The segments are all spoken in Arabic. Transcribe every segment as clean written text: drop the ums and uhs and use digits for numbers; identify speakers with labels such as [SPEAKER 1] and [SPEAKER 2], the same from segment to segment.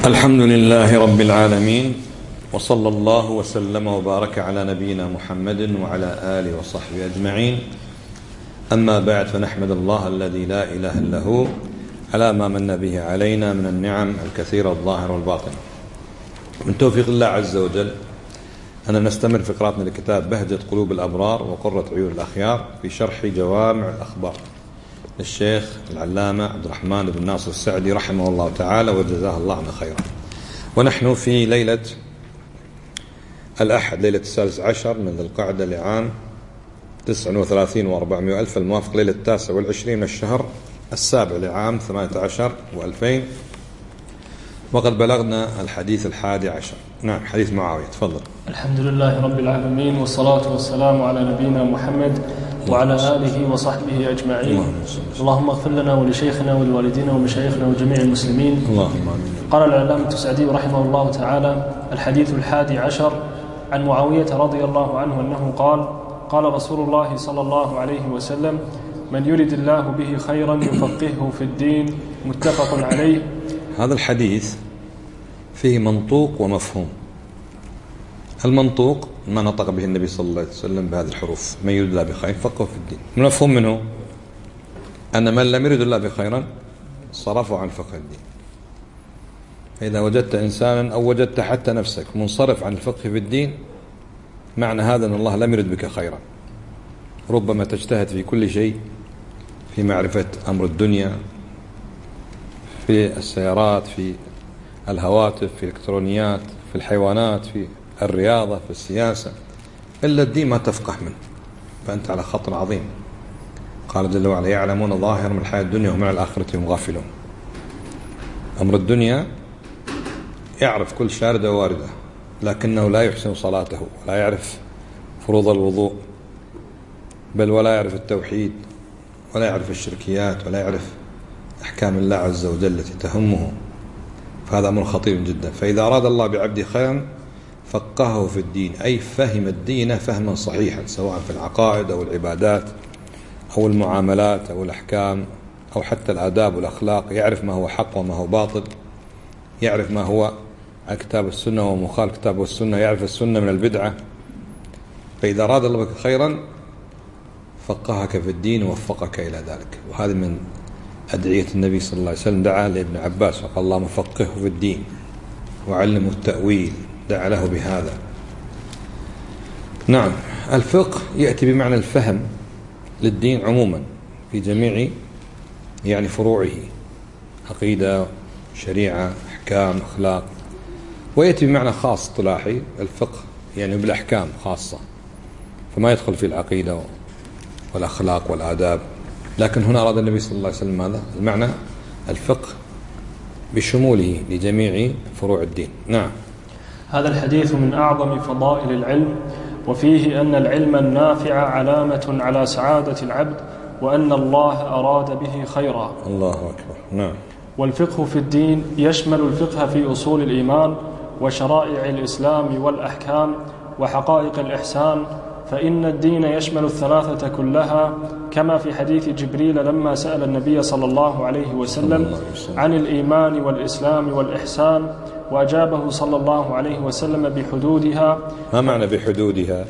[SPEAKER 1] الحمد لله رب العالمين، وصلى الله وسلم وبارك على نبينا محمد وعلى آله وصحبه أجمعين. أما بعد، فنحمد الله الذي لا إله إلا هو على ما من به علينا من النعم الكثيرة الظاهرة والباطنة. من توفيق الله عز وجل أن نستمر في قراءتنا لكتاب بهجة قلوب الأبرار وقرة عيون الأخيار في شرح جوامع الأخبار للشيخ العلامة عبد الرحمن بن ناصر السعدي رحمه الله تعالى وجزاه الله عنا خيرا. ونحن في ليلة الأحد، ليلة 16 من ذي القعدة لعام 39 و400 ألف، الموافق ليلة 29 من الشهر السابع لعام 18 و2000، وقد بلغنا الحديث 11. نعم، حديث معاوية، تفضل.
[SPEAKER 2] الحمد لله رب العالمين، والصلاة والسلام على نبينا محمد وعلى آله وصحبه أجمعين. اللهم اغفر لنا ولشيخنا ولوالدينا ومشايخنا وجميع المسلمين.
[SPEAKER 1] اللهم آمين.
[SPEAKER 2] قال العلامة السعدي رحمه الله تعالى: الحديث 11 عن معاوية رضي الله عنه أنه قال: قال رسول الله صلى الله عليه وسلم: من يرد الله به خيرا يفقهه في الدين. متفق عليه.
[SPEAKER 1] هذا الحديث فيه منطوق ومفهوم. المنطوق ما نطق به النبي صلى الله عليه وسلم بهذه الحروف: من يرد الله بخير يفقهه في الدين. المفهوم منه أن من لم يرد الله بخيرا صرفه عن فقه الدين. فإذا وجدت إنسانا أو وجدت حتى نفسك منصرف عن الفقه في الدين، معنى هذا أن الله لم يرد بك خيرا. ربما تجتهد في كل شيء، في معرفة أمر الدنيا، في السيارات، في الهواتف، في الإلكترونيات، في الحيوانات، في الرياضة، في السياسة، إلا الدين ما تفقه منه، فأنت على خطر عظيم. قال جل وعلا: يعلمون ظاهر من الحياة الدنيا ومن الآخرة هم غافلون. أمر الدنيا يعرف كل شاردة وواردة، لكنه لا يحسن صلاته، ولا يعرف فروض الوضوء، بل ولا يعرف التوحيد، ولا يعرف الشركيات، ولا يعرف أحكام الله عز وجل التي تهمه. فهذا أمر خطير جدا. فإذا أراد الله بعبده خيرا فقهه في الدين، أي فهم الدين فهما صحيحا، سواء في العقائد أو العبادات أو المعاملات أو الأحكام أو حتى الآداب والأخلاق. يعرف ما هو حق وما هو باطل، يعرف ما هو كتاب السنة ومخالف كتاب والسنة، يعرف السنة من البدعة. فإذا أراد الله بك خيرا فقهك في الدين ووفقك إلى ذلك. وهذا من أدعية النبي صلى الله عليه وسلم. دعا لابن عباس فقال: اللهم فقهه في الدين وعلمه التأويل. دعا له بهذا. نعم، الفقه يأتي بمعنى الفهم للدين عموما في جميع يعني فروعه: عقيدة، شريعة، أحكام، أخلاق. ويأتي بمعنى خاص اصطلاحي: الفقه يعني بالأحكام خاصة، فما يدخل في العقيدة والأخلاق والآداب. لكن هنا أراد النبي صلى الله عليه وسلم هذا المعنى، الفقه بشموله لجميع فروع الدين. نعم.
[SPEAKER 2] هذا الحديث من أعظم فضائل العلم، وفيه أن العلم النافع علامة على سعادة العبد، وأن الله أراد به خيرا.
[SPEAKER 1] الله أكبر. نعم.
[SPEAKER 2] والفقه في الدين يشمل الفقه في أصول الإيمان وشرائع الإسلام والأحكام وحقائق الإحسان، فإن الدين يشمل الثلاثة كلها، كما في حديث جبريل لما سأل النبي صلى الله عليه وسلم عن الإيمان والإسلام والإحسان، وأجابه صلى الله عليه وسلم بحدودها.
[SPEAKER 1] ما معنى بحدودها؟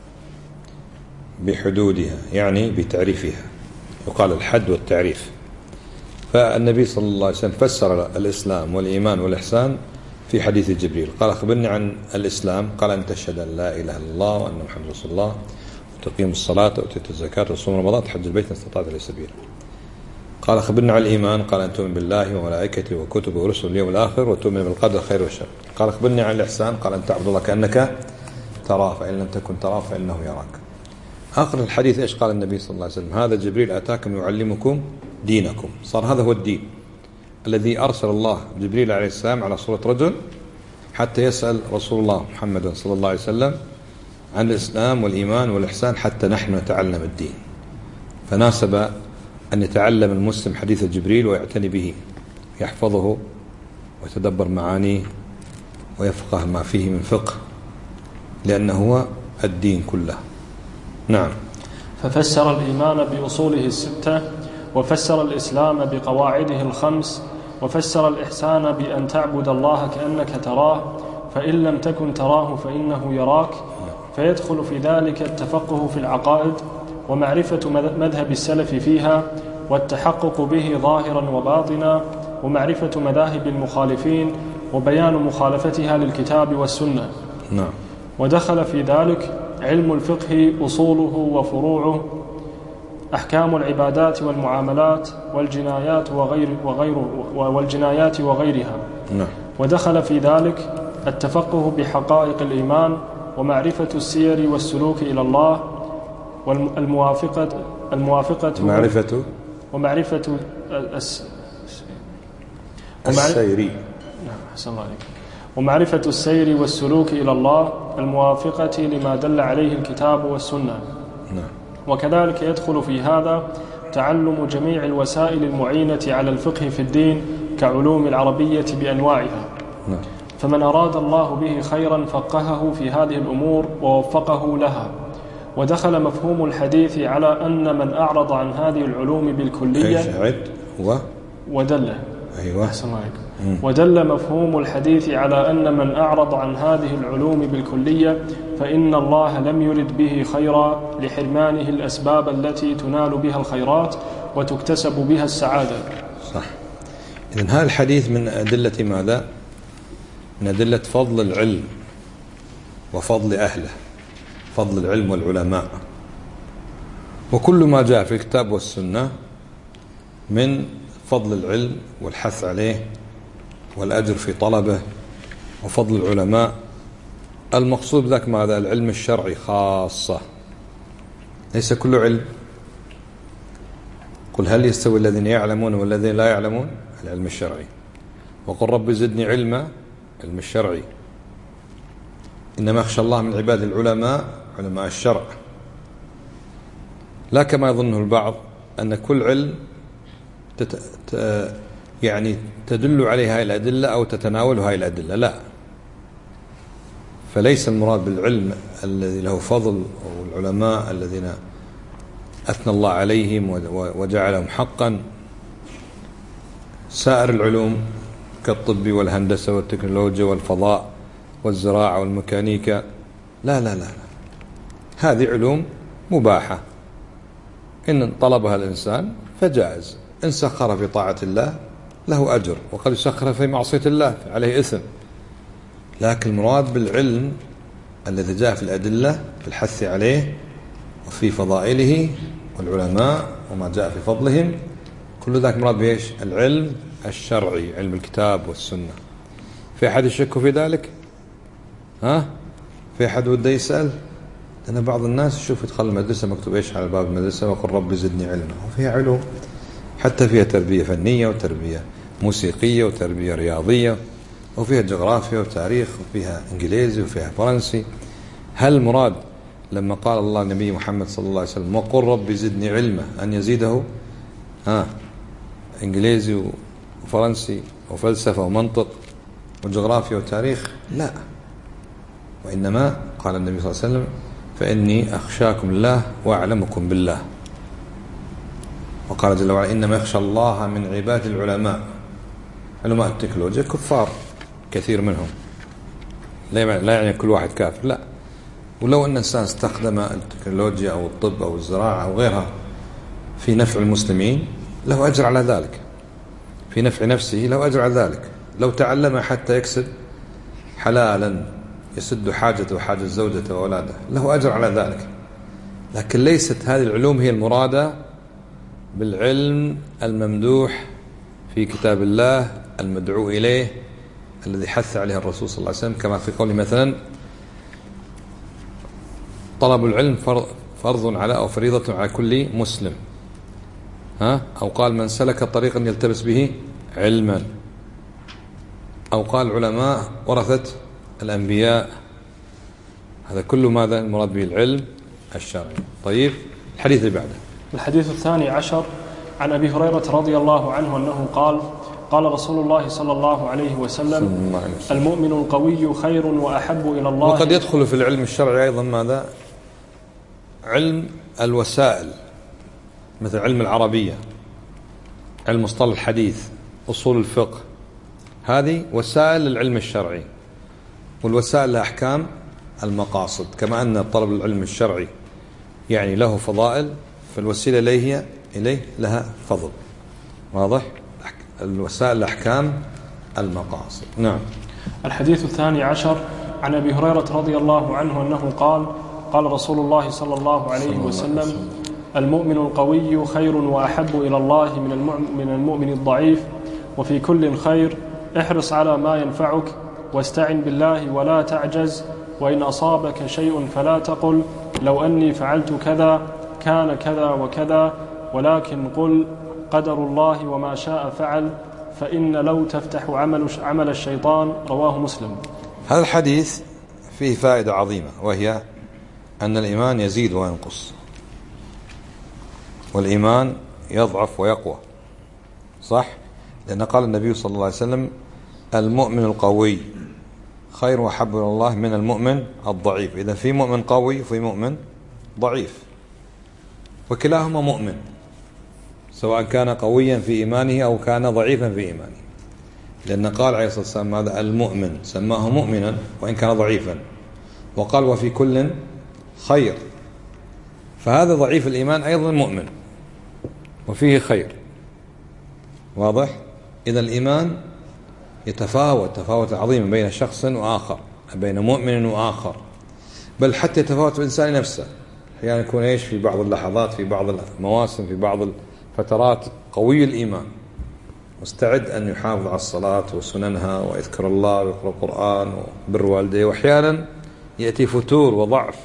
[SPEAKER 1] بحدودها يعني بتعريفها، يقال الحد والتعريف. فالنبي صلى الله عليه وسلم فسر الإسلام والإيمان والإحسان في حديث جبريل. قال: أخبرني عن الإسلام. قال: أن تشهد أن لا إله إلا الله وأن محمد رسول الله، وتقيم الصلاة وتؤتي الزكاة وتصوم رمضان تحج البيت إن استطعت إليه سبيلا. قال: أخبرني عن الإيمان. قال: أن تؤمن بالله وملائكته وكتبه ورسله واليوم الآخر وتؤمن بالقدر خير والشر. قال: أخبرني عن الإحسان. قال: أن تعبد الله كأنك تراه فإن لم تكن تراه فإنه يراك. آخر الحديث إيش قال النبي صلى الله عليه وسلم؟ هذا جبريل أتاكم يعلمكم دينكم. صار هذا هو الدين الذي أرسل الله جبريل عليه السلام على صورة رجل حتى يسأل رسول الله محمد صلى الله عليه وسلم عن الإسلام والإيمان والإحسان حتى نحن نتعلم الدين. فناسب أن يتعلم المسلم حديث جبريل ويعتني به، يحفظه ويتدبر معانيه ويفقه ما فيه من فقه، لأنه هو الدين كله. نعم.
[SPEAKER 2] ففسر الإيمان بأصوله الستة، وفسر الإسلام بقواعده الخمس، وفسر الإحسان بأن تعبد الله كأنك تراه، فإن لم تكن تراه فإنه يراك، فيدخل في ذلك التفقه في العقائد ومعرفة مذهب السلف فيها والتحقق به ظاهرا وباطنا، ومعرفة مذاهب المخالفين وبيان مخالفتها للكتاب والسنة.
[SPEAKER 1] نعم.
[SPEAKER 2] ودخل في ذلك علم الفقه أصوله وفروعه، أحكام العبادات والمعاملات والجنايات وغيرها.
[SPEAKER 1] نعم.
[SPEAKER 2] ودخل في ذلك التفقه بحقائق الإيمان ومعرفة السير والسلوك إلى الله والموافقة ومعرفة السير والسلوك إلى الله الموافقة لما دل عليه الكتاب والسنة.
[SPEAKER 1] نعم.
[SPEAKER 2] وكذلك يدخل في هذا تعلم جميع الوسائل المعينة على الفقه في الدين كعلوم العربية بأنواعها.
[SPEAKER 1] نعم.
[SPEAKER 2] فمن أراد الله به خيرا فقهه في هذه الأمور ووفقه لها. ودخل مفهوم الحديث على أن من أعرض عن هذه العلوم بالكلية ودل
[SPEAKER 1] أيوة.
[SPEAKER 2] ودل مفهوم الحديث على أن من أعرض عن هذه العلوم بالكلية فإن الله لم يرد به خيرا لحرمانه الأسباب التي تنال بها الخيرات وتكتسب بها السعادة.
[SPEAKER 1] صح. إذن هذا الحديث من أدلة ماذا؟ من أدلة فضل العلم وفضل أهله، فضل العلم والعلماء، وكل ما جاء في الكتاب والسنة من فضل العلم والحث عليه والأجر في طلبه وفضل العلماء. المقصود ذاك ماذا؟ العلم الشرعي خاصة، ليس كل علم. قل هل يستوي الذين يعلمون والذين لا يعلمون؟ العلم الشرعي. وقل رب زدني علما، علم الشرعي. إنما يخشى الله من عباد العلماء، علماء الشرع. لا كما يظنه البعض أن كل علم يعني تدل عليه هاي الأدلة أو تتناول هاي الأدلة، لا. فليس المراد بالعلم الذي له فضل أو العلماء الذين أثنى الله عليهم وجعلهم حقا سائر العلوم كالطب والهندسة والتكنولوجيا والفضاء والزراعة والميكانيكا، لا لا لا، هذه علوم مباحة إن طلبها الإنسان فجائز، إن سخر في طاعة الله له أجر، وقد يسخر في معصية الله عليه إثم. لكن المراد بالعلم الذي جاء في الأدلة في الحث عليه وفي فضائله والعلماء وما جاء في فضلهم، كل ذاك مراد بإيش؟ العلم الشرعي، علم الكتاب والسنة. في أحد يشك في ذلك؟ في أحد وده يسأل؟ لأن بعض الناس يشوف يدخل المدرسة مكتوب إيش على باب المدرسة؟ وقل رب زدني علما. وفيها علوم، حتى فيها تربية فنية وتربية موسيقية وتربية رياضية، وفيها جغرافيا وتاريخ، وفيها إنجليزي وفيها فرنسي. هل المراد لما قال الله النبي محمد صلى الله عليه وسلم وقل رب زدني علما أن يزيده إنجليزي وفرنسي وفلسفة ومنطق وجغرافيا وتاريخ؟ لا. وإنما قال النبي صلى الله عليه وسلم فإني أخشاكم الله وأعلمكم بالله. وقال جل وعلا إنما يخشى الله من عباد العلماء. علماء التكنولوجيا كفار كثير منهم، لا يعني كل واحد كافر، لا. ولو أن الإنسان استخدم التكنولوجيا أو الطب أو الزراعة أو غيرها في نفع المسلمين له أجر على ذلك، في نفع نفسه له أجر على ذلك. لو تعلم حتى يكسب حلالا يسد حاجته وحاجة زوجته وأولاده له أجر على ذلك. لكن ليست هذه العلوم هي المرادة بالعلم الممدوح في كتاب الله المدعو إليه الذي حث عليه الرسول صلى الله عليه وسلم، كما في قوله مثلا طلب العلم فرض على أو فريضة على كل مسلم، أو قال من سلك طريقا يلتبس به علما، أو قال علماء ورثة الأنبياء. هذا كله ماذا المراد به؟ العلم الشرعي. طيب، الحديث اللي بعده.
[SPEAKER 2] الحديث 12 عن أبي هريرة رضي الله عنه أنه قال قال رسول الله صلى الله عليه وسلم المؤمن القوي خير وأحب إلى الله.
[SPEAKER 1] وقد يدخل في العلم الشرعي أيضا ماذا؟ علم الوسائل، مثل علم العربية، علم مصطلح الحديث، أصول الفقه هذه وسائل للعلم الشرعي، والوسائل لها أحكام المقاصد. كما أن طلب العلم الشرعي يعني له فضائل، فالوسيلة إليه لها فضل. واضح؟ الوسائل لأحكام المقاصد. نعم.
[SPEAKER 2] الحديث 12 عن أبي هريرة رضي الله عنه أنه قال: قال رسول الله صلى الله عليه وسلم: المؤمن القوي خير وأحب إلى الله من المؤمن الضعيف، وفي كل خير، احرص على ما ينفعك، واستعن بالله ولا تعجز، وإن أصابك شيء فلا تقل لو أني فعلت كذا كان كذا وكذا، ولكن قل قدر الله وما شاء فعل، فإن لو تفتح عمل الشيطان. رواه مسلم.
[SPEAKER 1] هذا الحديث فيه فائدة عظيمة، وهي أن الإيمان يزيد وينقص، والإيمان يضعف ويقوى. صح؟ لأن قال النبي صلى الله عليه وسلم: المؤمن القوي خير وأحب إلى الله من المؤمن الضعيف. إذا في مؤمن قوي وفي مؤمن ضعيف، وكلاهما مؤمن، سواء كان قويا في إيمانه أو كان ضعيفا في إيمانه. لأن قال عليه الصلاة والسلام: هذا المؤمن، سماه مؤمنا وإن كان ضعيفا، وقال: وفي كل خير. فهذا ضعيف الإيمان أيضا مؤمن وفيه خير. واضح؟ إذا الإيمان يتفاوت تفاوت عظيما بين شخص وآخر، بين مؤمن وآخر، بل حتى يتفاوت الإنسان نفسه. أحيانا يعني يكون في بعض اللحظات، في بعض المواسم، في بعض الفترات قوي الإيمان، مستعد أن يحافظ على الصلاة وسننها ويذكر الله ويقرأ القرآن وبر والديه، وأحيانا يأتي فتور وضعف.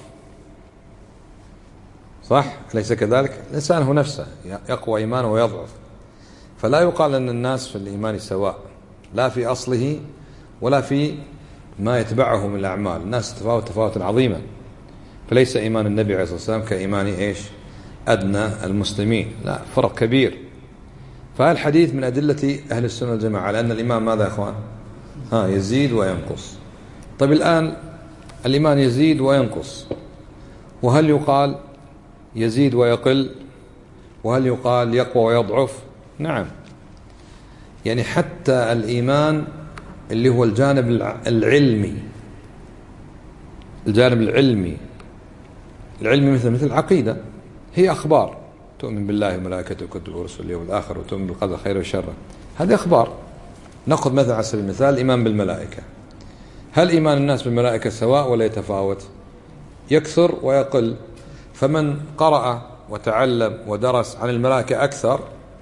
[SPEAKER 1] صح؟ أليس كذلك؟ الإنسان هو نفسه يقوى إيمانه ويضعف. فلا يقال أن الناس في الإيمان سواء، لا في أصله ولا في ما يتبعه من الأعمال. الناس تتفاوت تفاوتا عظيما، فليس إيمان النبي عليه الصلاة والسلام كإيمان أدنى المسلمين، لا، فرق كبير. فهذا الحديث من أدلة أهل السنة والجماعة على أن الإيمان ماذا يا أخوان؟ يزيد وينقص. طيب الآن الإيمان يزيد وينقص، وهل يقال يزيد ويقل؟ وهل يقال يقوى ويضعف؟ نعم. يعني حتى الإيمان اللي هو الجانب العلمي، الجانب العلمي مثل العقيدة، هي أخبار، تؤمن بالله وملائكته وكتبه ورسله واليوم الآخر، وتؤمن بالقدر خيره وشره، هذه أخبار. نأخذ مثلا على سبيل المثال الإيمان بالملائكة. هل إيمان الناس بالملائكة سواء ولا يتفاوت؟ يكثر ويقل. فمن قرأ وتعلم ودرس عن الملائكة أكثر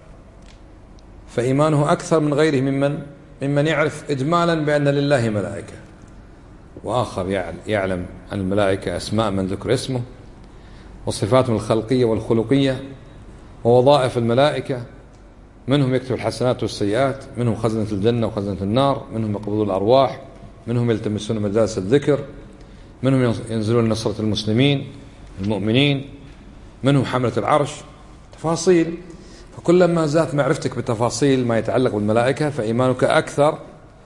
[SPEAKER 1] فإيمانه أكثر من غيره ممن يعرف إجمالا بأن لله ملائكة، وآخر يعلم عن الملائكة أسماء من ذكر اسمه، وصفاتهم الخلقية والخلقية، ووظائف الملائكة، منهم يكتب الحسنات والسيئات، منهم خزنة الجنة وخزنة النار، منهم يقبضون الأرواح، منهم يلتمسون مجالس الذكر، منهم ينزلون نصرة المسلمين المؤمنين، منهم حملة العرش. تفاصيل. فكلما زادت معرفتك بتفاصيل ما يتعلق بالملائكة فإيمانك أكثر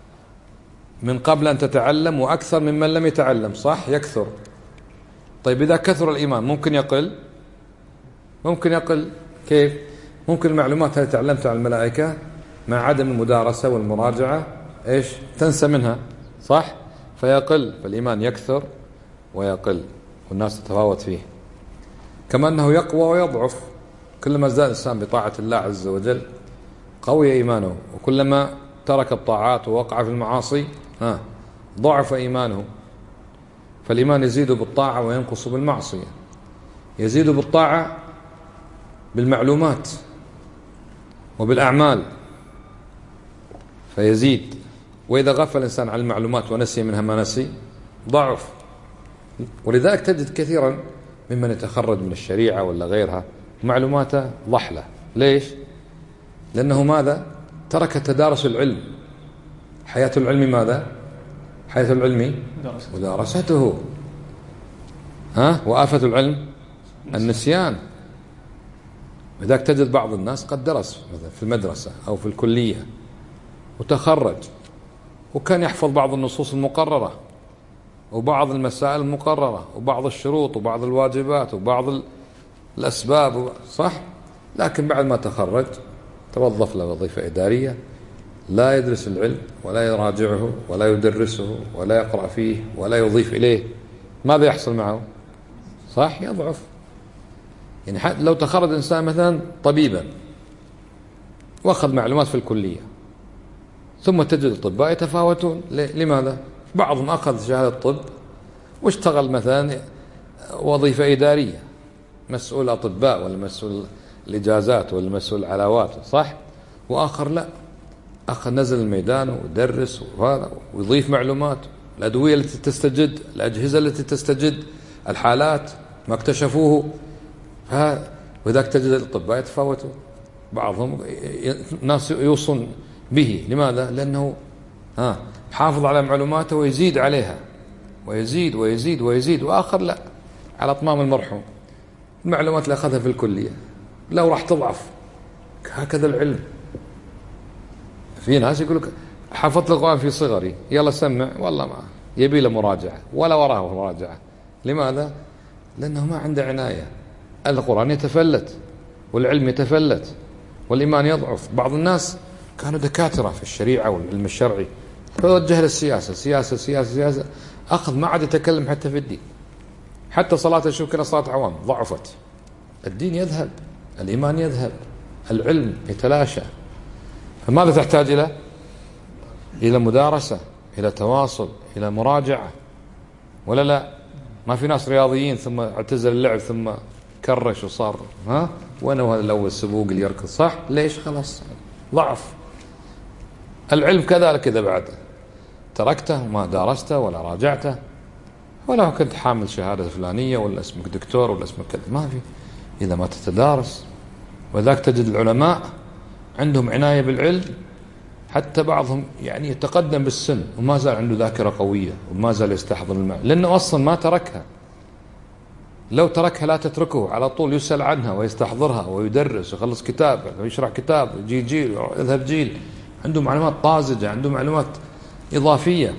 [SPEAKER 1] من قبل أن تتعلم، وأكثر ممن لم يتعلم. صح؟ يكثر. طيب إذا كثر الإيمان ممكن يقل؟ ممكن يقل. كيف؟ ممكن المعلومات التي تعلمتها عن الملائكة مع عدم المدارسة والمراجعة تنسى منها. صح؟ فيقل. فالإيمان يكثر ويقل، والناس تتفاوت فيه. كما أنه يقوى ويضعف. كلما زاد الإنسان بطاعة الله عز وجل قوي إيمانه، وكلما ترك الطاعات ووقع في المعاصي ضعف إيمانه. فالإيمان يزيد بالطاعة وينقص بالمعصية. يزيد بالطاعة بالمعلومات وبالأعمال فيزيد، وإذا غفل الإنسان عن المعلومات ونسي منها ما نسي ضعف. ولذلك تجد كثيرا ممن يتخرج من الشريعة ولا غيرها معلوماته ضحلة. ليش؟ لأنه ماذا؟ ترك تدارس العلم. حياة العلم ماذا؟ حياة العلم مدارسته. وآفة العلم النسيان. لذلك تجد بعض الناس قد درس مثلا في المدرسة أو في الكلية وتخرج، وكان يحفظ بعض النصوص المقررة وبعض المسائل المقررة وبعض الشروط وبعض الواجبات وبعض الأسباب. صح؟ لكن بعد ما تخرج توظف له وظيفة إدارية لا يدرس العلم ولا يراجعه ولا يدرسه ولا يقرأ فيه ولا يضيف إليه، ماذا يحصل معه؟ صح، يضعف. يعني لو تخرج إنسان مثلا طبيبا وأخذ معلومات في الكلية، ثم تجد الأطباء يتفاوتون. لماذا؟ بعضهم أخذ شهادة طب واشتغل مثلا وظيفة إدارية، مسؤول أطباء ولا مسؤول الإجازات ولا مسؤول العلاوات، صح؟ وآخر لا، أخذ نزل الميدان ويدرس وهذا ويضيف معلومات، الأدوية التي تستجد، الأجهزة التي تستجد، الحالات ما اكتشفوه. وذاك تجد الأطباء يتفاوتون، بعضهم ناس يوصون به. لماذا؟ لأنه حافظ على معلوماته ويزيد عليها ويزيد ويزيد ويزيد، وآخر لا، على أطمام المرحوم، المعلومات اللي أخذها في الكلية لو راح تضعف. هكذا العلم. في ناس يقول لك حفظت القرآن في صغري، يلا سمع، والله ما يبي له مراجعة ولا وراه مراجعة. لماذا؟ لأنه ما عنده عناية. القرآن يتفلت والعلم يتفلت والإيمان يضعف. بعض الناس كانوا دكاترة في الشريعة والعلم الشرعي، فوجه للسياسة، سياسة سياسة سياسة، أخذ ما عاد يتكلم حتى في الدين. حتى صلاة الشوف كلا صلاة عوام، ضعفت. الدين يذهب، الإيمان يذهب، العلم يتلاشى. فماذا تحتاج إلى مدارسة، إلى تواصل، إلى مراجعة، ولا لا؟ ما في ناس رياضيين ثم اعتزل اللعب ثم كرش وصار وين هو الأول سبوق اللي يركض، صح؟ ليش؟ خلاص ضعف. العلم كذلك إذا بعد تركته وما دارسته ولا راجعته، ولا كنت حامل شهادة فلانية ولا اسمك دكتور ولا اسمك كذا، ما في إذا ما تتدارس. وذاك تجد العلماء عندهم عناية بالعلم، حتى بعضهم يعني يتقدم بالسن وما زال عنده ذاكرة قوية وما زال يستحضر المعنى، لأنه أصلا ما تركها. لو تركها لا تتركه، على طول يسأل عنها ويستحضرها ويدرس ويخلص كتاب ويشرح كتاب، يجي جيل يذهب جيل عنده معلومات طازجة، عنده معلومات إضافية.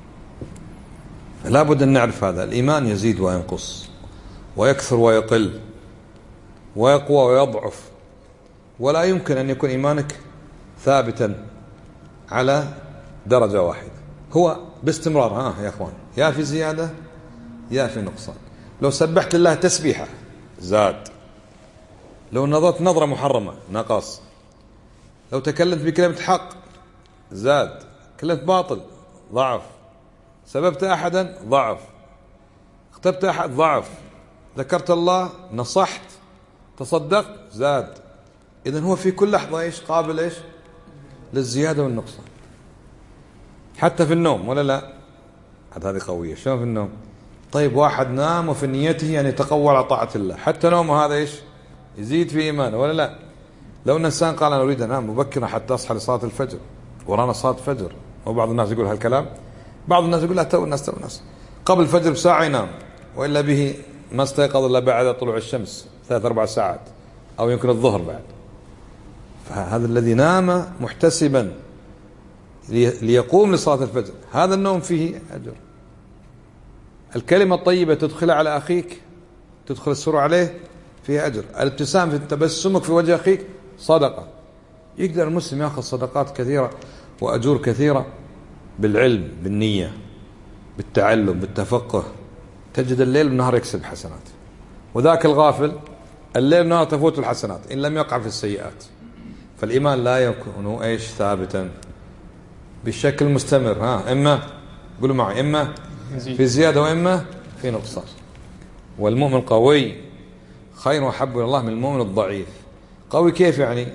[SPEAKER 1] فلا بد أن نعرف هذا. الإيمان يزيد وينقص ويكثر ويقل ويقوى ويضعف، ولا يمكن أن يكون إيمانك ثابتا على درجة واحدة، هو باستمرار يا أخوان، يا في زيادة يا في نقصان. لو سبحت الله تسبيحة زاد، لو نظرت نظرة محرمة نقص، لو تكلمت بكلمة حق زاد، كلمة باطل ضعف، سببت أحدا ضعف، اغتبت أحد ضعف، ذكرت الله، نصحت، تصدقت، زاد. إذن هو في كل لحظة قابل للزيادة والنقصان. حتى في النوم، ولا لا؟ هذه قوية. شلون في النوم؟ طيب واحد نام وفي نيته أن يتقوى على طاعة الله، حتى نومه هذا يزيد في إيمانه، ولا لا؟ لو أن إنسان قال أنا أريد أنام مبكرا حتى أصحى لصلاة الفجر، ورانا صلاة الفجر، وبعض الناس يقول هالكلام، بعض الناس يقول لا، تو الناس قبل الفجر بساعة ينام، وإلا به ما استيقظ إلا بعد طلوع الشمس 3-4 ساعات، أو يمكن الظهر بعد. فهذا الذي نام محتسبا ليقوم لصلاة الفجر، هذا النوم فيه أجر. الكلمة الطيبة تدخل على أخيك، تدخل السرور عليه، فيها أجر. الابتسام في تبسمك في وجه أخيك صدقة. يقدر المسلم يأخذ صدقات كثيرة وأجور كثيرة بالعلم، بالنية، بالتعلم، بالتفقه. تجد الليل والنهار يكسب حسنات، وذاك الغافل الليل والنهار تفوت الحسنات إن لم يقع في السيئات. فالإيمان لا يكون ثابتا بالشكل مستمر، إما قولوا معي، إما في زيادة وإما في نقصان. والمؤمن قوي خير وحب إلى الله من المؤمن الضعيف. قوي كيف يعني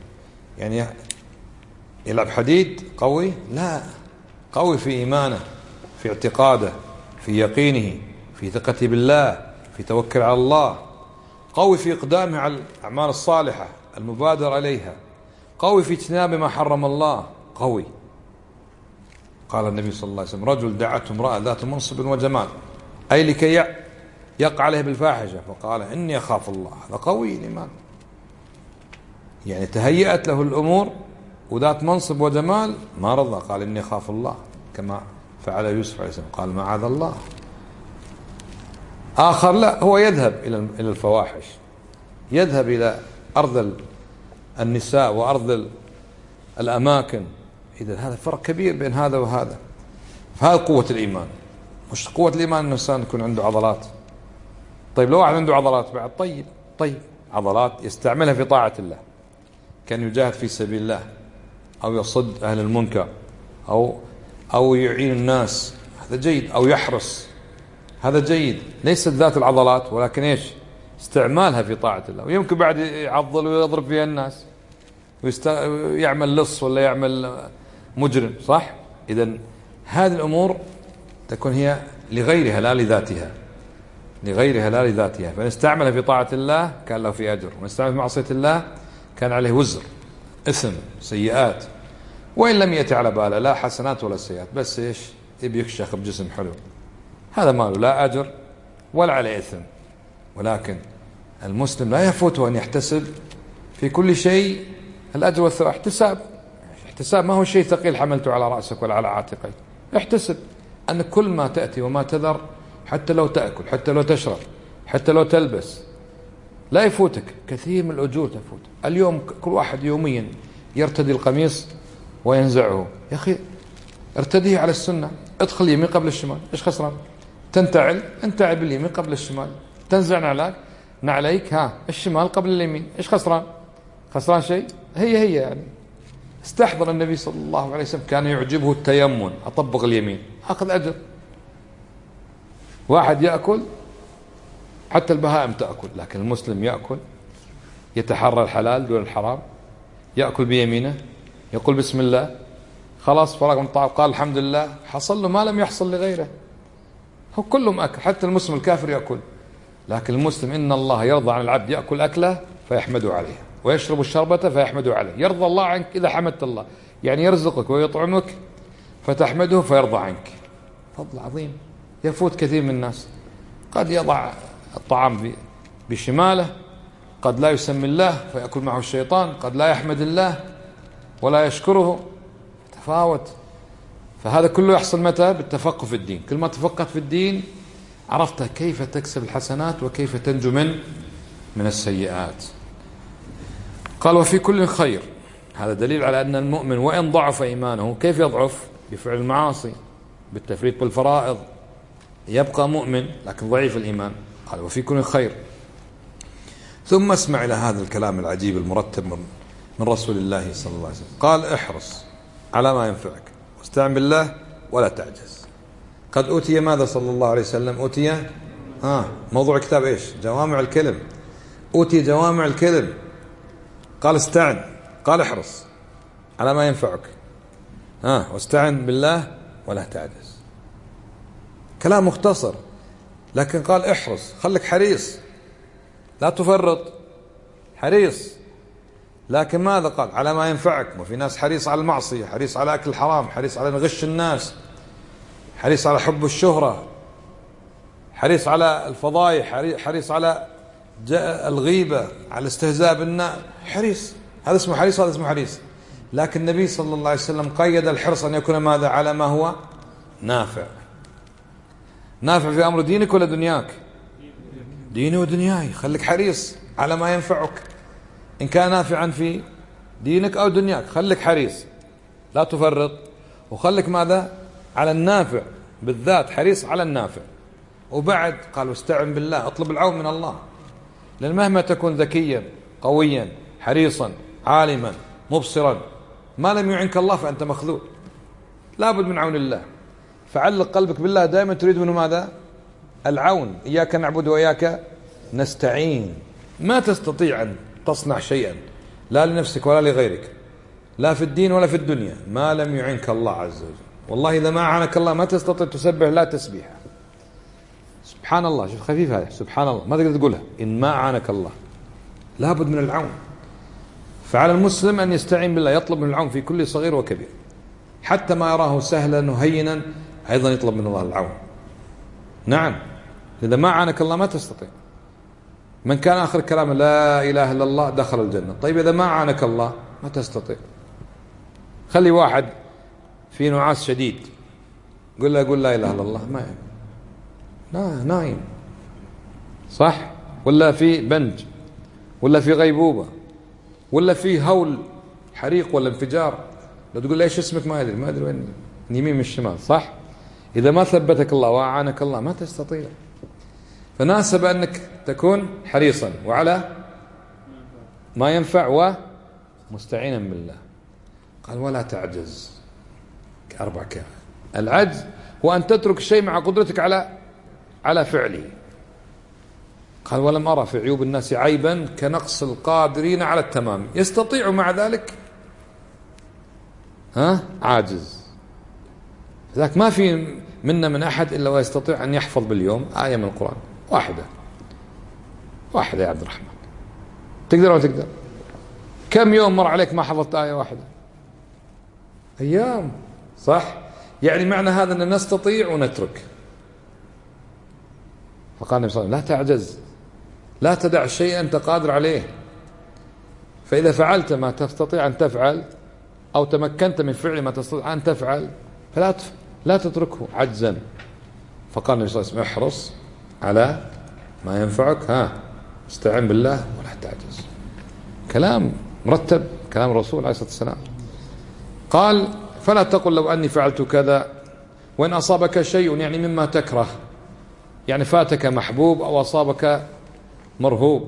[SPEAKER 1] يلعب حديد قوي؟ لا، قوي في إيمانه، في اعتقاده، في يقينه، في ثقته بالله، في توكل على الله، قوي في إقدامه على الأعمال الصالحة، المبادرة إليها، قوي في اجتناب ما حرم الله، قوي. قال النبي صلى الله عليه وسلم رجل دعته امرأة ذات منصب وجمال، أي لكي يقع عليه بالفاحشة، فقال إني أخاف الله. هذا قوي الإيمان، يعني تهيأت له الأمور وذات منصب وجمال ما رضى، قال إني أخاف الله، كما فعل يوسف عليه السلام، قال معاذ الله. آخر لا، هو يذهب إلى الفواحش، يذهب إلى أرض النساء وأرض الأماكن إذا هذا فرق كبير بين هذا وهذا. فهذا قوة الإيمان. مش قوة الإيمان أن الإنسان يكون عنده عضلات. طيب لو واحد عنده عضلات بعد طيب عضلات يستعملها في طاعة الله، كان يجاهد في سبيل الله، أو يصد أهل المنكر، أو يعين الناس، هذا جيد، أو يحرص، هذا جيد. ليست ذات العضلات، ولكن إيش؟ استعمالها في طاعة الله. ويمكن بعد يعضل ويضرب فيها الناس ويعمل لص ولا يعمل مجرم، صح؟ إذن هذه الأمور تكون هي لغيرها لا لذاتها، لغيرها لا لذاتها. فإن استعملها في طاعة الله كان له في أجر، وإن استعمل في معصية الله كان عليه وزر، إثم، سيئات. وإن لم يأتي على باله لا حسنات ولا سيئات، بس إيش؟ يبي يكشخ بجسم حلو، هذا ماله لا أجر ولا عليه إثم. ولكن المسلم لا يفوته أن يحتسب في كل شيء الأجر والثواب. احتساب ما هو شيء ثقيل حملته على رأسك ولا على عاتقك. احتسب أن كل ما تأتي وما تذر، حتى لو تأكل، حتى لو تشرب، حتى لو تلبس، لا يفوتك. كثير من الأجور تفوت. اليوم كل واحد يوميا يرتدي القميص وينزعه. يا أخي ارتديه على السنة، ادخل اليمين قبل الشمال، ايش خسران؟ انتعل باليمين قبل الشمال، تنزع نعليك الشمال قبل اليمين، ايش خسران شيء؟ هي يعني. استحضر النبي صلى الله عليه وسلم كان يعجبه التيمن، أطبق اليمين أخذ أجر. واحد يأكل، حتى البهائم تأكل، لكن المسلم يأكل يتحرى الحلال دون الحرام، يأكل بيمينه، يقول بسم الله، خلاص فرغ من الطعام، قال الحمد لله، حصل له ما لم يحصل لغيره. هو كلهم أكل، حتى المسلم الكافر يأكل. لكن المسلم إن الله يرضى عن العبد يأكل أكله فيحمده عليه، ويشرب الشربة فيحمده عليه. يرضى الله عنك إذا حمدت الله، يعني يرزقك ويطعمك فتحمده فيرضى عنك. فضل عظيم يفوت كثير من الناس. قد يضع الطعام بشماله، قد لا يسمي الله فيأكل معه الشيطان، قد لا يحمد الله ولا يشكره، تفاوت. فهذا كله يحصل متى؟ بالتفقه في الدين. كل ما تفقهت في الدين عرفت كيف تكسب الحسنات وكيف تنجو من السيئات. قال وفي كل خير. هذا دليل على أن المؤمن وإن ضعف إيمانه، كيف يضعف؟ بفعل المعاصي، بالتفريط بالفرائض، يبقى مؤمن لكن ضعيف الإيمان. قال وفي كل خير. ثم اسمع إلى هذا الكلام العجيب المرتب من رسول الله صلى الله عليه وسلم. قال احرص على ما ينفعك واستعن بالله ولا تعجز. قد أوتي ماذا صلى الله عليه وسلم؟ أوتي موضوع كتاب إيش؟ جوامع الكلم. أوتي جوامع الكلم. قال استعن، قال احرص على ما ينفعك، واستعن بالله ولا تعجز. كلام مختصر، لكن قال احرص، خلك حريص، لا تفرط، حريص. لكن ماذا قال؟ على ما ينفعك. وفي ناس حريص على المعصية، حريص على أكل الحرام، حريص على غش الناس، حريص على حب الشهرة، حريص على الفضايح، حريص على الغيبة، على الاستهزاء بالناس، حريص. هذا اسمه حريص، هذا اسمه حريص. لكن النبي صلى الله عليه وسلم قيد الحرص أن يكون ماذا؟ على ما هو نافع. نافع في أمر دينك ولا دنياك؟ ديني ودنياي. خليك حريص على ما ينفعك، إن كان نافعا في دينك أو دنياك خليك حريص، لا تفرط. وخليك ماذا؟ على النافع بالذات، حريص على النافع. وبعد قال واستعن بالله، اطلب العون من الله. لأن مهما تكون ذكيا قويا حريصا عالما مبصرا، ما لم يعنك الله فأنت مخذول، لابد من عون الله. فعلق قلبك بالله دائما، تريد منه ماذا؟ العون. إياك نعبد وإياك نستعين. ما تستطيع أن تصنع شيئا لا لنفسك ولا لغيرك، لا في الدين ولا في الدنيا، ما لم يعنك الله عز وجل. والله إذا ما أعانك الله ما تستطيع تسبح لا تسبيح. سبحان الله، شوف خفيفة هذه، سبحان الله ما تقدر تقولها إن ما أعانك الله. لابد من العون. فعلى المسلم أن يستعين بالله، يطلب من العون في كل صغير وكبير، حتى ما يراه سهلا وهينا أيضا يطلب من الله العون. نعم، إذا ما أعانك الله ما تستطيع. من كان آخر كلام لا إله إلا الله دخل الجنة. طيب إذا ما أعانك الله ما تستطيع. خلي واحد في نعاس شديد، قل له قل لا إله إلا الله، ما يعني. لا، نايم صح، ولا في بنج، ولا في غيبوبة، ولا في هول حريق ولا انفجار، لو تقول ليش اسمك ما أدري وين يمين من الشمال، صح؟ إذا ما ثبتك الله وأعانك الله ما تستطيع. فناسب أنك تكون حريصا وعلى ما ينفع ومستعينا بالله. قال ولا تعجز، 4 كلمات. العجز هو أن تترك الشيء مع قدرتك على فعله. قال ولم أرى في عيوب الناس عيبا كنقص القادرين على التمام، يستطيع مع ذلك عاجز. ذاك ما في منا من أحد إلا ويستطيع أن يحفظ باليوم آية من القرآن واحدة يا عبد الرحمن، تقدر أو تقدر؟ كم يوم مر عليك ما حفظت آية واحدة؟ أيام، صح؟ يعني معنى هذا أن نستطيع ونترك. فقال النبي صلى الله عليه وسلم لا تعجز، لا تدع شيئا أنت قادر عليه، فإذا فعلت ما تستطيع أن تفعل أو تمكنت من فعل ما تستطيع أن تفعل فلا تتركه عجزا. فقال النبي صلى الله عليه وسلم احرص على ما ينفعك، استعن بالله ولا تعجز. كلام مرتب، كلام الرسول عليه الصلاة والسلام. قال فلا تقل لو أني فعلت كذا، وإن أصابك شيء يعني مما تكره، يعني فاتك محبوب أو أصابك مرهوب،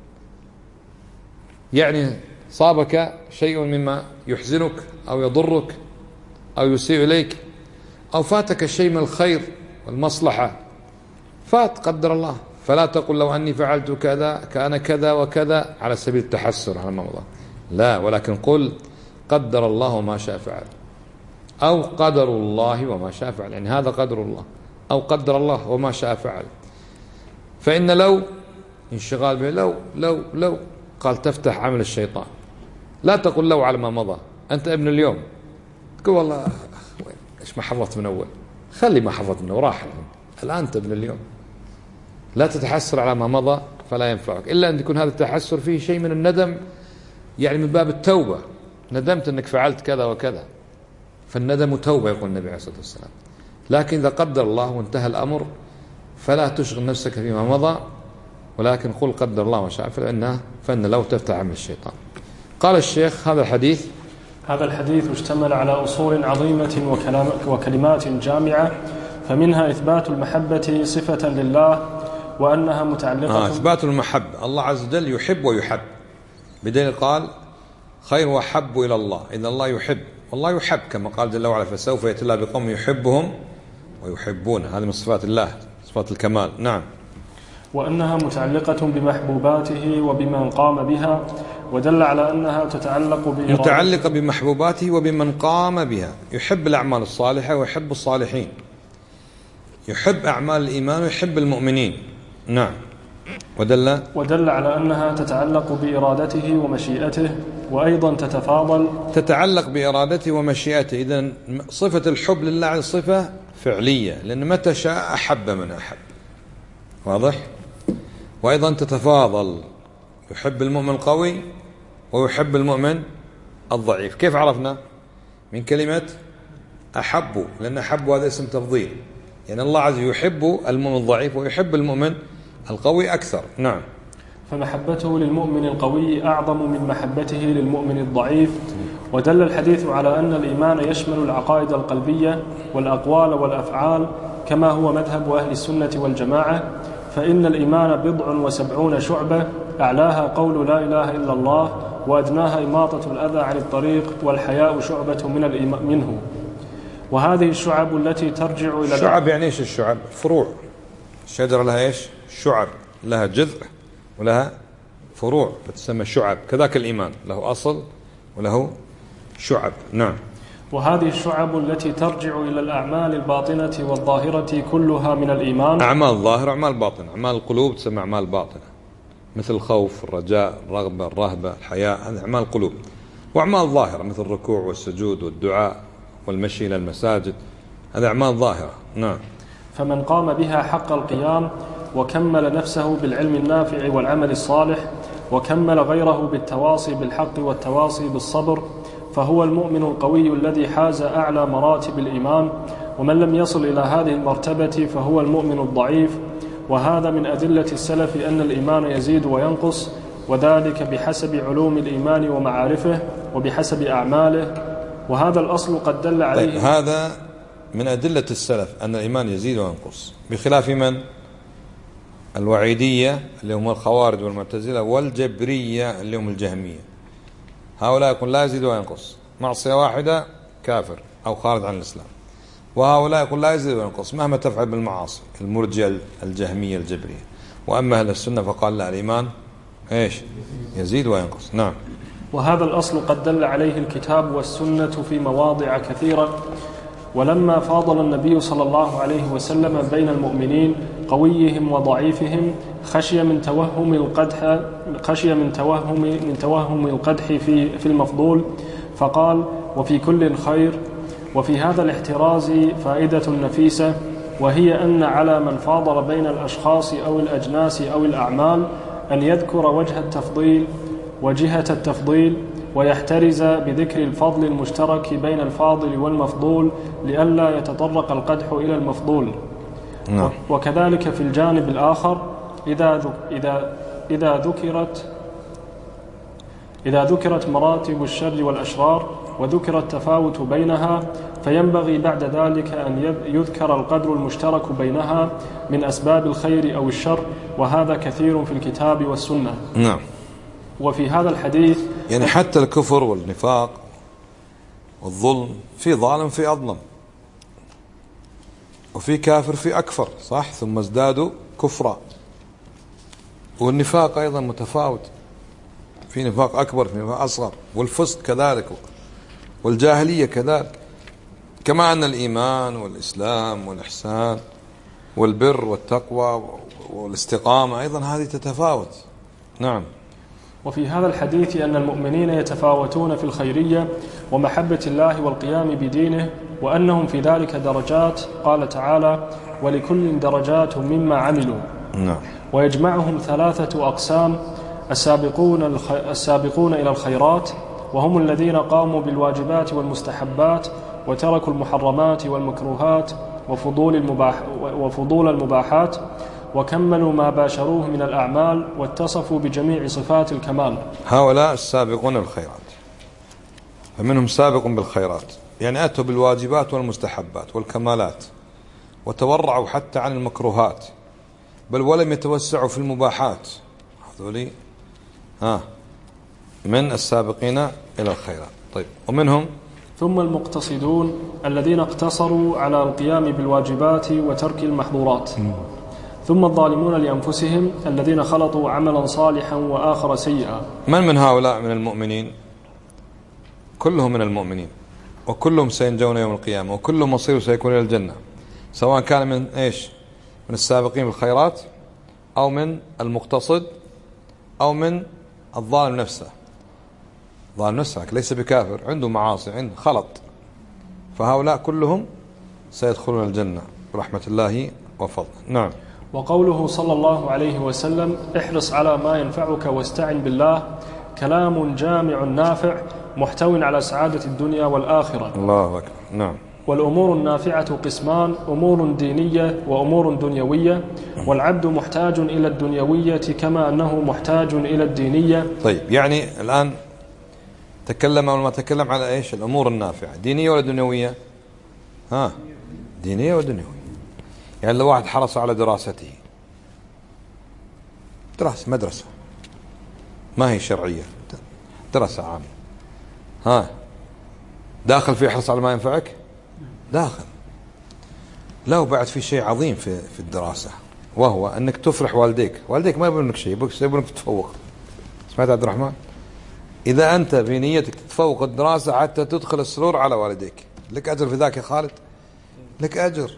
[SPEAKER 1] يعني صابك شيء مما يحزنك أو يضرك أو يسيء إليك، أو فاتك شيء من الخير والمصلحة، فات قدر الله، فلا تقل لو أني فعلت كذا كان كذا وكذا على سبيل التحسر على ما مضى، لا، ولكن قل قدر الله وما شاء فعل، أو قدر الله وما شاء فعل، يعني هذا قدر الله أو قدر الله وما شاء فعل. فإن لو انشغال به لو قال تفتح عمل الشيطان. لا تقل لو على ما مضى، أنت ابن اليوم تقول والله إيش ما حفظت من أول، خلي ما حفظت منه وراح، الآن أنت ابن اليوم. لا تتحسر على ما مضى فلا ينفعك، إلا أن يكون هذا التحسر فيه شيء من الندم، يعني من باب التوبة، ندمت أنك فعلت كذا وكذا، فالندم توبة يقول النبي عليه الصلاة والسلام. لكن إذا قدر الله وانتهى الأمر فلا تشغل نفسك فيما مضى، ولكن قل قدر الله ما شاء فإن لو تفتح عمل الشيطان. قال الشيخ
[SPEAKER 2] هذا الحديث اشتمل على أصول عظيمة وكلمات جامعة، فمنها إثبات المحبة صفة لله وأنها متعلقة
[SPEAKER 1] إثبات المحبة، الله عز وجل يحب ويحب، بدليل قال خير وحب إلى الله، إذا الله يحب والله يحب كما قال جل وعلا فسوف يأتي الله بقوم يحبهم ويحبون، هذه من صفات الله، صفات الكمال. نعم.
[SPEAKER 2] وأنها متعلقة بمحبوباته وبمن قام بها، ودل على أنها
[SPEAKER 1] متعلقة بمحبوباته وبمن قام بها، يحب الأعمال الصالحة ويحب الصالحين، يحب أعمال الإيمان ويحب المؤمنين. نعم.
[SPEAKER 2] ودل على أنها تتعلق بإرادته ومشيئته، وأيضا
[SPEAKER 1] تتعلق بإرادته ومشيئته. إذن صفة الحب لله صفة فعلية، لأن متى شاء أحب من أحب، واضح؟ وأيضا تتفاضل، يحب المؤمن القوي ويحب المؤمن الضعيف. كيف عرفنا؟ من كلمة أحب، لأن أحب هذا اسم تفضيل، يعني الله عز وجل يحب المؤمن الضعيف ويحب المؤمن القوي أكثر. نعم.
[SPEAKER 2] فمحبته للمؤمن القوي أعظم من محبته للمؤمن الضعيف. ودل الحديث على أن الإيمان يشمل العقائد القلبية والأقوال والأفعال، كما هو مذهب أهل السنة والجماعة، فإن الإيمان 70 شعبة، أعلاها قول لا إله إلا الله، وأدناها إماطة الأذى عن الطريق، والحياء شعبة منه. وهذه الشعب التي ترجع إلى
[SPEAKER 1] الشعب. يعني إيش الشعب؟ فروع. الشجرة لها إيش؟ شعب، لها جذع ولها فروع فتسمى شعب، كذاك الإيمان له أصل وله شعب. نعم.
[SPEAKER 2] وهذه الشعب التي ترجع إلى الأعمال الباطنة والظاهرة كلها من الإيمان.
[SPEAKER 1] أعمال ظاهرة أعمال باطنة. أعمال القلوب تسمى أعمال باطنة، مثل الخوف، الرجاء، الرغبة، الرهبة، الحياء، هذه أعمال القلوب. وأعمال ظاهرة مثل الركوع والسجود والدعاء والمشي إلى المساجد، هذه أعمال ظاهرة. نعم.
[SPEAKER 2] فمن قام بها حق القيام وكمل نفسه بالعلم النافع والعمل الصالح، وكمل غيره بالتواصي بالحق والتواصي بالصبر، فهو المؤمن القوي الذي حاز أعلى مراتب الإيمان. ومن لم يصل إلى هذه المرتبة فهو المؤمن الضعيف. وهذا من أدلة السلف أن الإيمان يزيد وينقص، وذلك بحسب علوم الإيمان ومعارفه، وبحسب أعماله، وهذا الأصل قد دل عليه.
[SPEAKER 1] طيب هذا من أدلة السلف أن الإيمان يزيد وينقص، بخلاف من؟ الوعيدية اللي هم الخوارج والمعتزلة، والجبرية اللي هم الجهمية. هؤلاء يقول لا يزيد وينقص، معصية واحدة كافر أو خارج عن الإسلام. وهؤلاء يقول لا يزيد وينقص مهما تفعل بالمعاصي، المرجئة الجهمية الجبرية. وأما أهل السنة فقال لا، الإيمان إيش؟ يزيد وينقص. نعم.
[SPEAKER 2] وهذا الأصل قد دل عليه الكتاب والسنة في مواضع كثيرة. ولما فاضل النبي صلى الله عليه وسلم بين المؤمنين قويهم وضعيفهم خشي من توهم القدح في المفضول، فقال: وفي كل خير. وفي هذا الاحتراز فائدة نفيسة، وهي أن على من فاضل بين الأشخاص أو الأجناس أو الأعمال أن يذكر وجهة التفضيل، ويحترز بذكر الفضل المشترك بين الفاضل والمفضول لئلا يتطرق القدح إلى المفضول. وكذلك في الجانب الآخر إذا ذكرت مراتب الشر والأشرار وذكر التفاوت بينها، فينبغي بعد ذلك أن يذكر القدر المشترك بينها من أسباب الخير أو الشر، وهذا كثير في الكتاب والسنة.
[SPEAKER 1] نعم.
[SPEAKER 2] وفي هذا الحديث
[SPEAKER 1] يعني حتى الكفر والنفاق والظلم، في ظالم في أظلم، وفي كافر في أكفر، صح؟ ثم ازدادوا كفرا. والنفاق أيضا متفاوت، في نفاق أكبر في نفاق أصغر، والفسق كذلك، والجاهلية كذلك. كما أن الإيمان والإسلام والإحسان والبر والتقوى والاستقامة أيضا هذه تتفاوت. نعم.
[SPEAKER 2] وفي هذا الحديث أن المؤمنين يتفاوتون في الخيرية ومحبة الله والقيام بدينه، وأنهم في ذلك درجات. قال تعالى: ولكل درجات مما عملوا.
[SPEAKER 1] نعم.
[SPEAKER 2] ويجمعهم 3 أقسام: السابقون إلى الخيرات، وهم الذين قاموا بالواجبات والمستحبات وتركوا المحرمات والمكروهات وفضول المباحات، وكملوا ما باشروه من الأعمال واتصفوا بجميع صفات الكمال.
[SPEAKER 1] هؤلاء السابقون الخيرات، فمنهم سابق بالخيرات، يعني أتوا بالواجبات والمستحبات والكمالات، وتورعوا حتى عن المكروهات، بل ولم يتوسعوا في المباحات. هذولي من السابقين إلى الخيرات. طيب، ومنهم
[SPEAKER 2] ثم المقتصدون الذين اقتصروا على القيام بالواجبات وترك المحظورات. ثم الظالمون لأنفسهم الذين خلطوا عملا صالحا وآخر سيئا. من
[SPEAKER 1] هؤلاء من المؤمنين؟ كلهم من المؤمنين، وكلهم سينجون يوم القيامة، وكلهم مصير سيكون إلى الجنة، سواء كان من إيش؟ من السابقين بالخيرات، أو من المقتصد، أو من الظالم نفسه. ظالم نفسه ليس بكافر، عنده معاصي، عنده خلط، فهؤلاء كلهم سيدخلون الجنة برحمة الله وفضله. نعم.
[SPEAKER 2] وقوله صلى الله عليه وسلم: احرص على ما ينفعك واستعن بالله، كلام جامع نافع محتو على سعادة الدنيا والآخرة.
[SPEAKER 1] الله أكبر. نعم.
[SPEAKER 2] والأمور النافعة قسمان: أمور دينية وأمور دنيوية، والعبد محتاج إلى الدنيوية كما أنه محتاج إلى الدينية.
[SPEAKER 1] طيب، يعني الآن تكلم أو ما تكلم على إيش؟ الأمور النافعة، دينية ولا دنيوية؟ دينية ودنيوية. يعني لو واحد حرص على دراسته، دراسة مدرسة ما هي شرعية، دراسة عامة، داخل في حرص على ما ينفعك؟ داخل. لا، وبعد في شيء عظيم في الدراسة، وهو أنك تفرح والديك. والديك ما يبون منك شيء، يبونك تتفوق. سمعت عبد الرحمن؟ إذا أنت في نيتك تتفوق الدراسة حتى تدخل السرور على والديك، لك أجر في ذاك يا خالد، لك أجر.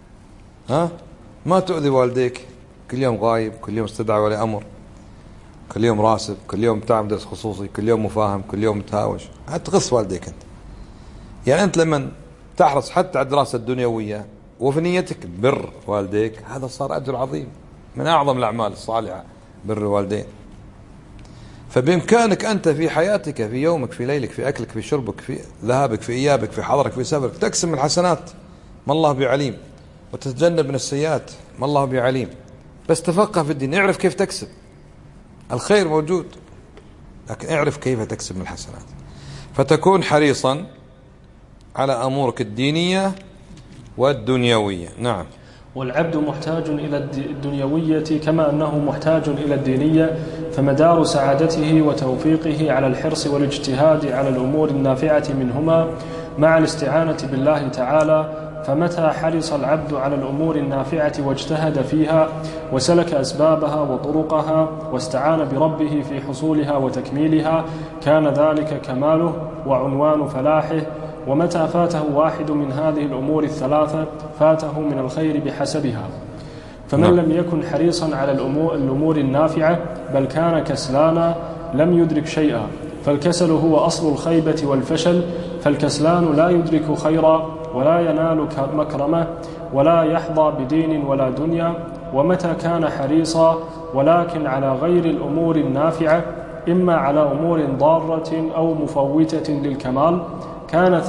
[SPEAKER 1] ما تؤذي والديك، كل يوم غايب، كل يوم استدعى ولي أمر، كل يوم راسب، كل يوم تعمل درس خصوصي، كل يوم مفاهم، كل يوم متهاوش، تغص والديك أنت. يعني أنت لما تحرص حتى على الدراسة الدنيوية وفي نيتك بر والديك، هذا صار أجر عظيم، من أعظم الأعمال الصالحة بر الوالدين. فبإمكانك أنت في حياتك، في يومك، في ليلك، في أكلك، في شربك، في ذهابك، في إيابك، في حضرك، في سفرك، تقسم من الحسنات ما الله بعليم، وتتجنب من السيئات ما الله بعليم. بس تفقه في الدين، اعرف كيف تكسب الخير موجود، لكن اعرف كيف تكسب من الحسنات، فتكون حريصا على أمورك الدينية والدنيوية. نعم.
[SPEAKER 2] والعبد محتاج إلى الدنيوية كما أنه محتاج إلى الدينية، فمدار سعادته وتوفيقه على الحرص والاجتهاد على الأمور النافعة منهما مع الاستعانة بالله تعالى. فمتى حرص العبد على الأمور النافعة واجتهد فيها وسلك أسبابها وطرقها واستعان بربه في حصولها وتكميلها، كان ذلك كماله وعنوان فلاحه. ومتى فاته واحد من هذه الأمور الثلاثة فاته من الخير بحسبها. فمن لم يكن حريصا على الأمور النافعة بل كان كسلانا لم يدرك شيئا، فالكسل هو أصل الخيبة والفشل. فالكسلان لا يدرك خيرا ولا ينال مكرمة ولا يحظى بدين ولا دنيا. ومتى كان حريصا ولكن على غير الأمور النافعة، إما على أمور ضارة أو مفوتة للكمال، كان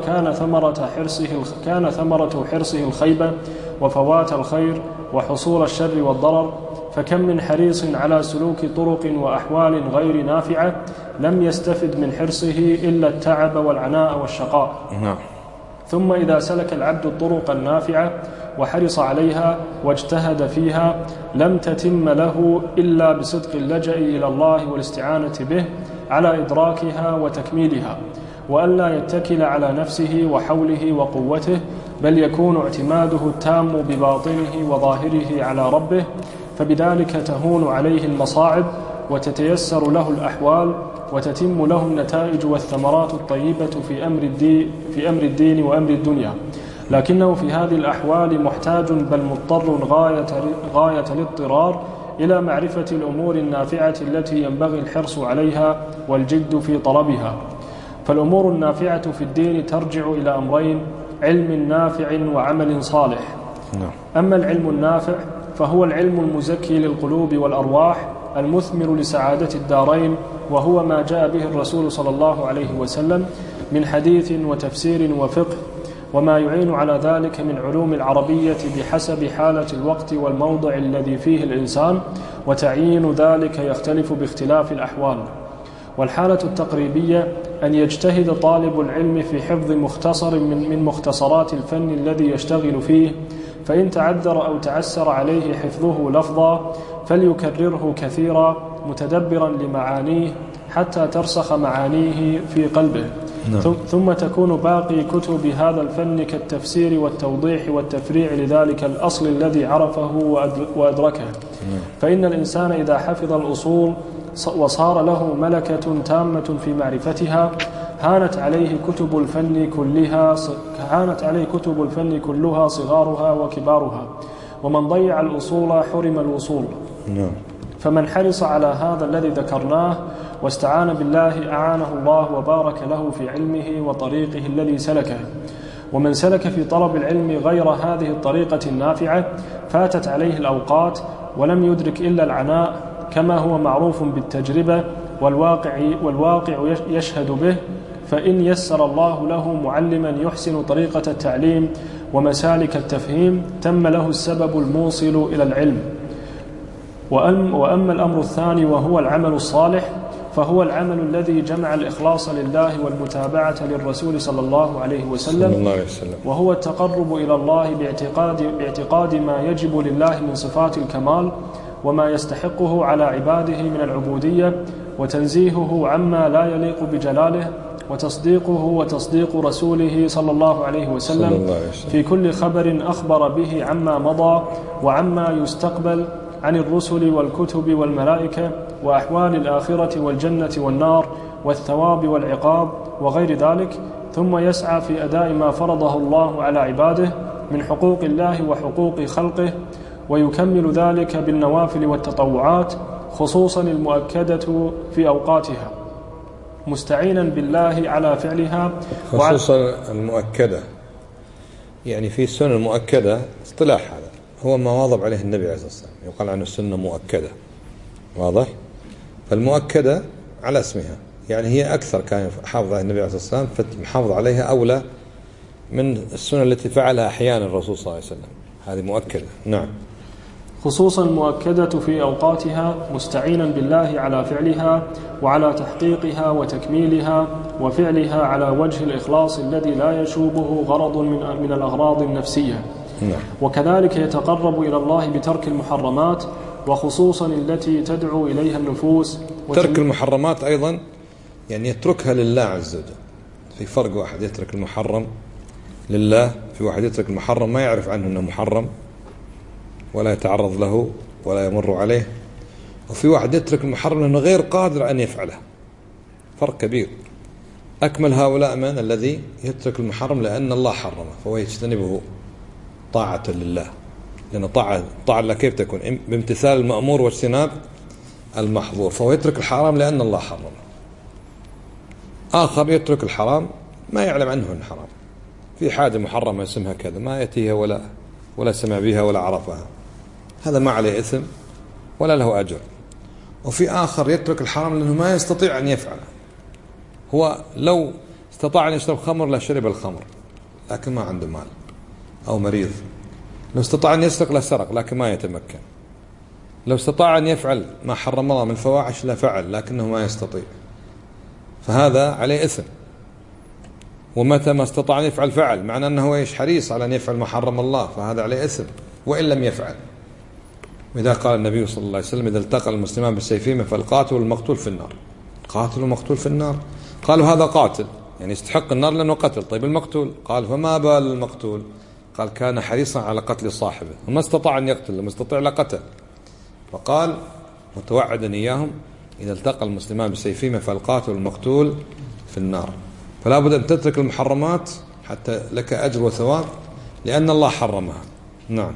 [SPEAKER 2] ثمرة حرصه الخيبة وفوات الخير وحصول الشر والضرر. فكم من حريص على سلوك طرق وأحوال غير نافعة لم يستفد من حرصه إلا التعب والعناء والشقاء. ثم إذا سلك العبد الطرق النافعة وحرص عليها واجتهد فيها لم تتم له إلا بصدق اللجأ إلى الله والاستعانة به على إدراكها وتكميلها، وألا يتكل على نفسه وحوله وقوته، بل يكون اعتماده التام بباطنه وظاهره على ربه. فبذلك تهون عليه المصاعب وتتيسر له الأحوال وتتم له النتائج والثمرات الطيبة في أمر الدين وأمر الدنيا. لكنه في هذه الأحوال محتاج بل مضطر غاية الاضطرار إلى معرفة الأمور النافعة التي ينبغي الحرص عليها والجد في طلبها. فالأمور النافعة في الدين ترجع إلى أمرين: علم نافع وعمل صالح. أما العلم النافع فهو العلم المزكي للقلوب والأرواح المثمر لسعادة الدارين، وهو ما جاء به الرسول صلى الله عليه وسلم من حديث وتفسير وفقه، وما يعين على ذلك من علوم العربية بحسب حالة الوقت والموضع الذي فيه الإنسان، وتعيين ذلك يختلف باختلاف الأحوال. والحالة التقريبية أن يجتهد طالب العلم في حفظ مختصر من مختصرات الفن الذي يشتغل فيه، فإن تعذر أو تعسر عليه حفظه لفظا فليكرره كثيرا متدبرا لمعانيه حتى ترسخ معانيه في قلبه. ثم تكون باقي كتب هذا الفن كالتفسير والتوضيح والتفريع لذلك الأصل الذي عرفه وأدركه. فإن الإنسان إذا حفظ الأصول وصار له ملكة تامة في معرفتها هانت عليه كتب الفن كلها صغارها وكبارها. ومن ضيع الأصول حرم الوصول. فمن حرص على هذا الذي ذكرناه واستعان بالله أعانه الله وبارك له في علمه وطريقه الذي سلكه. ومن سلك في طلب العلم غير هذه الطريقة النافعة فاتت عليه الأوقات ولم يدرك إلا العناء، كما هو معروف بالتجربة والواقع يشهد به. فإن يسر الله له معلما يحسن طريقة التعليم ومسالك التفهيم تم له السبب الموصل إلى العلم. وأما الأمر الثاني وهو العمل الصالح فهو العمل الذي جمع الإخلاص لله والمتابعة للرسول صلى الله عليه وسلم، وهو التقرب إلى الله باعتقاد ما يجب لله من صفات الكمال وما يستحقه على عباده من العبودية، وتنزيهه عما لا يليق بجلاله، وتصديقه وتصديق رسوله صلى الله عليه وسلم في كل خبر أخبر به عما مضى وعما يستقبل عن الرسل والكتب والملائكة وأحوال الآخرة والجنة والنار والثواب والعقاب وغير ذلك. ثم يسعى في أداء ما فرضه الله على عباده من حقوق الله وحقوق خلقه، ويكمل ذلك بالنوافل والتطوعات خصوصا المؤكدة في أوقاتها مستعينا بالله على فعلها.
[SPEAKER 1] خصوصا المؤكدة يعني في السنة المؤكدة اصطلاح، هذا هو ما واظب عليه النبي عليه الصلاة والسلام، يقال عنه السنة مؤكدة، واضح؟ فالمؤكدة على اسمها، يعني هي أكثر كان حافظ عليها النبي عليه الصلاة والسلام، فمحافظ عليها أولى من السنة التي فعلها أحيانا الرسول صلى الله عليه وسلم، هذه مؤكدة. نعم.
[SPEAKER 2] خصوصا المؤكدة في أوقاتها مستعينا بالله على فعلها وعلى تحقيقها وتكميلها وفعلها على وجه الإخلاص الذي لا يشوبه غرض من الأغراض النفسية. وكذلك يتقرب إلى الله بترك المحرمات، وخصوصا التي تدعو إليها النفوس.
[SPEAKER 1] ترك المحرمات أيضا يعني يتركها لله عز وجل. في فرق، واحد يترك المحرم لله، في واحد يترك المحرم ما يعرف عنه أنه محرم ولا يتعرض له ولا يمر عليه، وفي واحد يترك المحرم لأنه غير قادر أن يفعله. فرق كبير. أكمل هؤلاء من الذي يترك المحرم لأن الله حرمه فهو يجتنبه طاعة لله، لأن طاعة الله كيف تكون؟ بامتثال المأمور واجتناب المحظور، فهو يترك الحرام لأن الله حرمه. آخر يترك الحرام ما يعلم عنه أنه حرام، في حاجة محرمة اسمها كذا ما يأتيها ولا سمع بها ولا عرفها، هذا ما عليه إثم ولا له أجر. وفي آخر يترك الحرام لأنه ما يستطيع أن يفعله، هو لو استطاع أن يشرب خمر لشرب الخمر لكن ما عنده مال، أو مريض. لو استطاع أن يسرق لسرق لكن ما يتمكن. لو استطاع أن يفعل ما حرم الله من الفواحش لفعل لكنه ما يستطيع، فهذا عليه إثم. ومتى ما استطاع أن يفعل فعل، معنى أنه حريص على أن يفعل ما حرم الله، فهذا عليه إثم وإن لم يفعل. وإذا قال النبي صلى الله عليه وسلم: إذا التقى المسلمان بالسيفين فالقاتل والمقتول في النار. قاتل ومقتول في النار. قالوا هذا قاتل يعني يستحق النار لأنه قتل. طيب المقتول؟ قال فما بال المقتول؟ قال كان حريصا على قتل صاحبه وما استطاع أن يقتل، لما استطاع لقتل. فقال متوعدا إياهم: إذا التقى المسلمان بالسيفين فالقاتل والمقتول في النار. فلا بد أن تترك المحرمات حتى لك أجر وثواب لأن الله حرمها. نعم.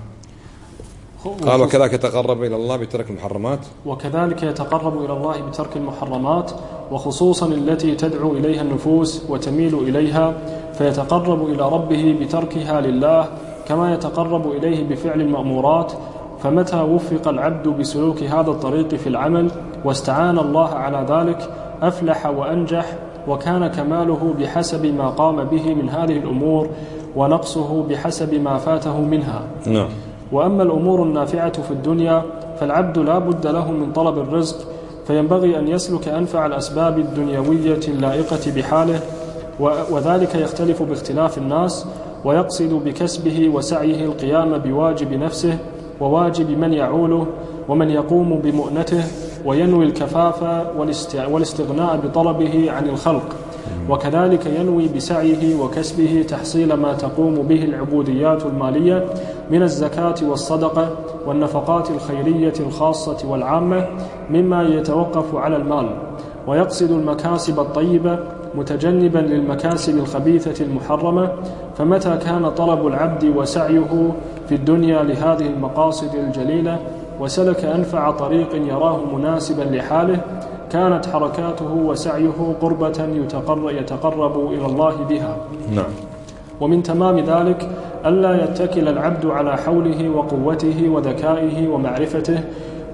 [SPEAKER 1] قال وكذلك يتقرب إلى الله بترك المحرمات.
[SPEAKER 2] وكذلك يتقرب إلى الله بترك المحرمات، وخصوصا التي تدعو إليها النفوس وتميل إليها، فيتقرب إلى ربه بتركها لله كما يتقرب إليه بفعل المأمورات. فمتى وفق العبد بسلوك هذا الطريق في العمل واستعان الله على ذلك أفلح وأنجح، وكان كماله بحسب ما قام به من هذه الأمور، ونقصه بحسب ما فاته منها.
[SPEAKER 1] نعم.
[SPEAKER 2] وأما الأمور النافعة في الدنيا فالعبد لا بد له من طلب الرزق، فينبغي أن يسلك أنفع الأسباب الدنيوية اللائقة بحاله، وذلك يختلف باختلاف الناس، ويقصد بكسبه وسعيه القيام بواجب نفسه وواجب من يعوله ومن يقوم بمؤنته، وينوي الكفاف والاستغناء بطلبه عن الخلق، وكذلك ينوي بسعيه وكسبه تحصيل ما تقوم به العبوديات المالية من الزكاة والصدقة والنفقات الخيرية الخاصة والعامة مما يتوقف على المال، ويقصد المكاسب الطيبة متجنبا للمكاسب الخبيثة المحرمة. فمتى كان طلب العبد وسعيه في الدنيا لهذه المقاصد الجليلة وسلك أنفع طريق يراه مناسبا لحاله، كانت حركاته وسعيه قربة يتقرب إلى الله بها.
[SPEAKER 1] نعم.
[SPEAKER 2] ومن تمام ذلك ألا يتكل العبد على حوله وقوته وذكائه ومعرفته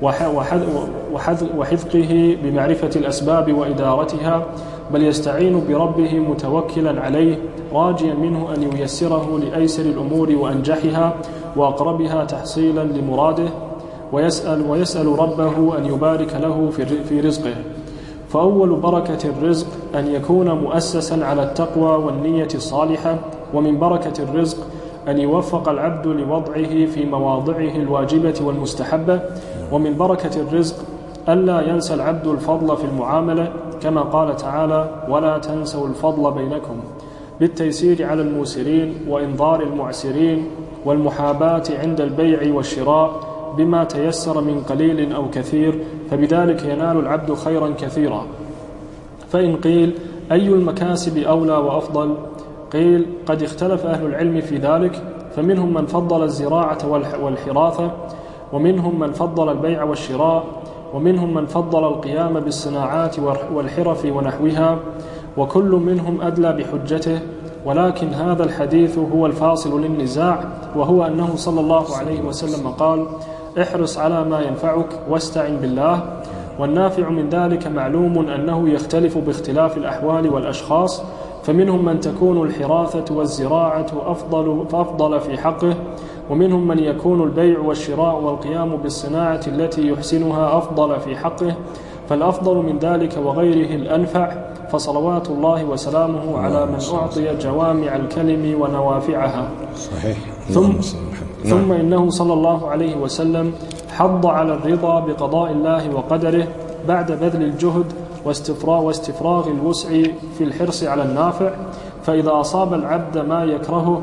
[SPEAKER 2] وحذقه بمعرفة الأسباب وإدارتها، بل يستعين بربه متوكلا عليه راجيا منه أن ييسره لأيسر الأمور وأنجحها وأقربها تحصيلا لمراده، ويسأل ربه أن يبارك له في رزقه. فأول بركة الرزق أن يكون مؤسسا على التقوى والنية الصالحة، ومن بركة الرزق أن يوفق العبد لوضعه في مواضعه الواجبة والمستحبة، ومن بركة الرزق ألا ينسى العبد الفضل في المعاملة، كما قال تعالى: ولا تنسوا الفضل بينكم، بالتيسير على الموسرين وإنظار المعسرين، والمحاباة عند البيع والشراء بما تيسر من قليل أو كثير، فبذلك ينال العبد خيرا كثيرا. فإن قيل أي المكاسب أولى وأفضل؟ قيل قد اختلف أهل العلم في ذلك، فمنهم من فضل الزراعة والحراثة، ومنهم من فضل البيع والشراء، ومنهم من فضل القيام بالصناعات والحرف ونحوها، وكل منهم أدلى بحجته. ولكن هذا الحديث هو الفاصل للنزاع، وهو أنه صلى الله عليه وسلم قال: احرص على ما ينفعك واستعن بالله. والنافع من ذلك معلوم أنه يختلف باختلاف الأحوال والأشخاص، فمنهم من تكون الحراثة والزراعة أفضل في حقه، ومنهم من يكون البيع والشراء والقيام بالصناعة التي يحسنها أفضل في حقه، فالأفضل من ذلك وغيره الأنفع، فصلوات الله وسلامه على من أعطي جوامع الكلم ونوافعها.
[SPEAKER 1] صحيح.
[SPEAKER 2] ثم إنه صلى الله عليه وسلم حض على الرضا بقضاء الله وقدره بعد بذل الجهد واستفراغ الوسع في الحرص على النافع. فإذا أصاب العبد ما يكرهه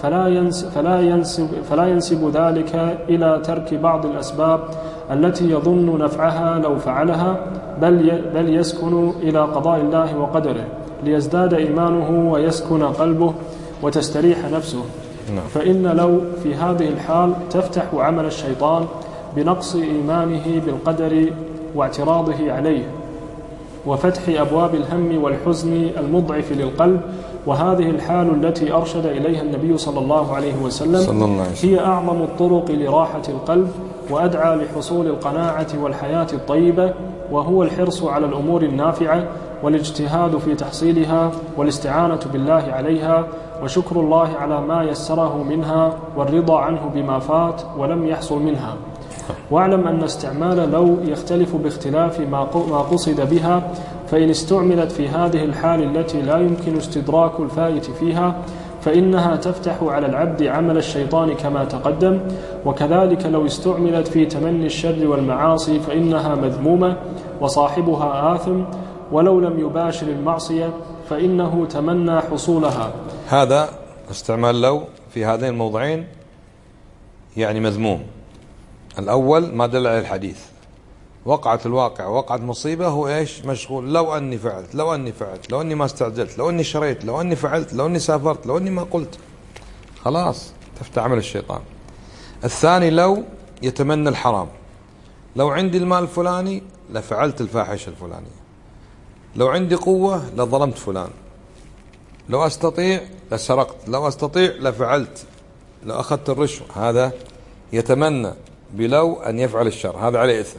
[SPEAKER 2] فلا ينسب ذلك إلى ترك بعض الأسباب التي يظن نفعها لو فعلها، بل يسكن إلى قضاء الله وقدره ليزداد إيمانه ويسكن قلبه وتستريح نفسه. فإن لو في هذه الحال تفتح عمل الشيطان بنقص إيمانه بالقدر واعتراضه عليه وفتح أبواب الهم والحزن المضعف للقلب. وهذه الحال التي أرشد إليها النبي صلى الله عليه وسلم هي أعظم الطرق لراحة القلب وأدعى لحصول القناعة والحياة الطيبة، وهو الحرص على الأمور النافعة والاجتهاد في تحصيلها والاستعانة بالله عليها وشكر الله على ما يسره منها والرضا عنه بما فات ولم يحصل منها. واعلم أن استعمال لو يختلف باختلاف ما قصد بها، فإن استعملت في هذه الحال التي لا يمكن استدراك الفائت فيها فإنها تفتح على العبد عمل الشيطان كما تقدم. وكذلك لو استعملت في تمني الشر والمعاصي فإنها مذمومة وصاحبها آثم، ولو لم يباشر المعصية فإنه تمنى حصولها.
[SPEAKER 1] هذا استعمال لو في هذين الموضعين يعني مذموم. الأول ما دل عليه الحديث، وقعت الواقع وقعت مصيبة، هو إيش؟ مشغول، لو أني فعلت، لو أني فعلت، لو أني ما استعجلت، لو أني شريت، لو أني فعلت، لو أني سافرت، لو أني ما قلت، خلاص تفتح عمل الشيطان. الثاني لو يتمنى الحرام، لو عندي المال الفلاني لفعلت الفاحشة الفلانية، لو عندي قوة لظلمت فلان، لو أستطيع لسرقت، لو أستطيع لفعلت، لو أخذت الرشوة. هذا يتمنى بلو أن يفعل الشر، هذا عليه إثم.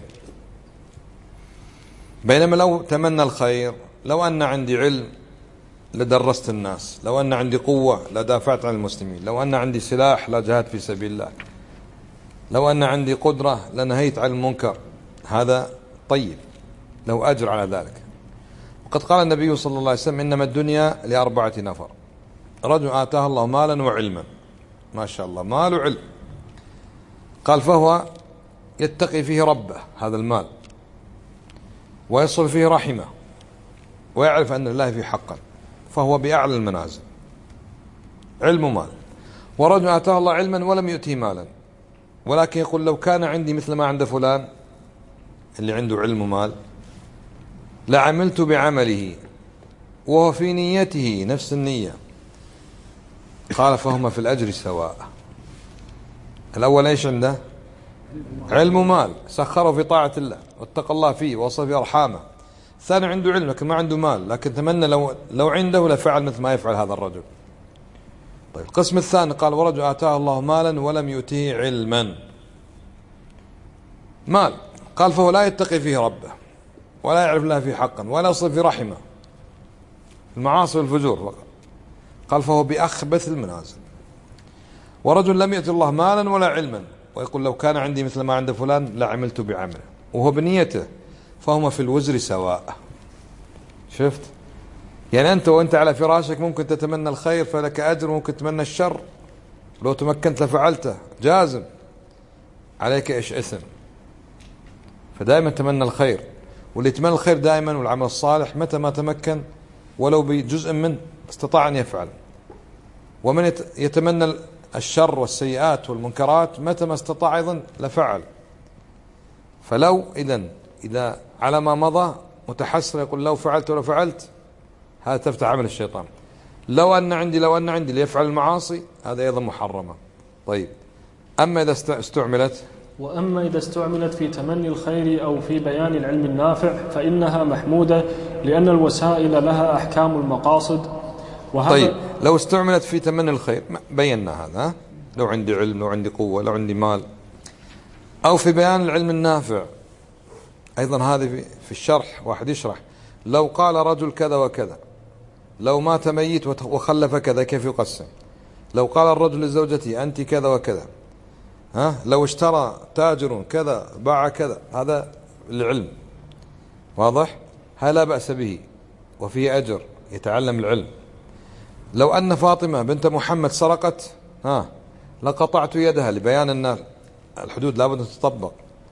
[SPEAKER 1] بينما لو تمنى الخير، لو أن عندي علم لدرست الناس، لو أن عندي قوة لدافعت عن المسلمين، لو أن عندي سلاح لجهدت في سبيل الله، لو أن عندي قدرة لنهيت عن المنكر. هذا طيب، لو أجر على ذلك. وقد قال النبي صلى الله عليه وسلم: إنما الدنيا لأربعة نفر: رجل آتاه الله مالا وعلما. ما شاء الله، مال وعلم. قال: فهو يتقي فيه ربه، هذا المال، ويصل فيه رحمه، ويعرف أن الله فيه حقا، فهو بأعلى المنازل، علم ومال. ورجل آتاه الله علما ولم يؤتيه مالا، ولكن يقول: لو كان عندي مثل ما عند فلان اللي عنده علم ومال لعملت بعمله، وهو في نيته نفس النية. قال: فهما في الأجر سواء. الأول إيش عنده؟ علم ومال، سخره في طاعة الله واتقى الله فيه ووصل في أرحامه. الثاني عنده علم لكن ما عنده مال، لكن تمنى لو عنده لفعل مثل ما يفعل هذا الرجل. طيب، القسم الثاني قال: ورجل آتاه الله مالا ولم يؤتيه علما. مال، قال: فهو لا يتقي فيه ربه، ولا يعرف الله فيه حقا، ولا يصل في رحمه، المعاصي والفجور فقط. قال: فهو بأخبث المنازل. ورجل لم يأتي الله مالا ولا علما، ويقول: لو كان عندي مثل ما عند فلان لعملت بعمله، وهو بنيته، فهما في الوزر سواء. شفت؟ يعني أنت وأنت على فراشك ممكن تتمنى الخير فلك أجر، وممكن تتمنى الشر لو تمكنت لفعلته، جازم عليك إيش؟ إثم. فدائما تمنى الخير، واللي يتمنى الخير دائما والعمل الصالح متى ما تمكن ولو بجزء منه استطاع أن يفعل. ومن يتمنى الشر والسيئات والمنكرات متى ما استطاع أيضا لفعل. فلو إذا على ما مضى متحسر يقول: لو فعلت ولو فعلت، هذا تفتح عمل الشيطان. لو أن عندي ليفعل المعاصي، هذا أيضا محرمة. طيب، أما إذا استعملت
[SPEAKER 2] وأما إذا استعملت في تمني الخير أو في بيان العلم النافع فإنها محمودة، لأن الوسائل لها أحكام المقاصد.
[SPEAKER 1] طيب، لو استعملت في تمني الخير بينا هذا، لو عندي علم، لو عندي قوة، لو عندي مال، أو في بيان العلم النافع أيضا. هذه في الشرح واحد يشرح: لو قال رجل كذا وكذا، لو مات ميت وخلف كذا كيف يقسم، لو قال الرجل لزوجته أنت كذا وكذا، لو اشترى تاجر كذا باع كذا، هذا العلم واضح، هذا لا بأس به. وفيه أجر يتعلم العلم. لو أن فاطمة بنت محمد سرقت لقطعت يدها، لبيان أن الحدود لابد أن تطبق،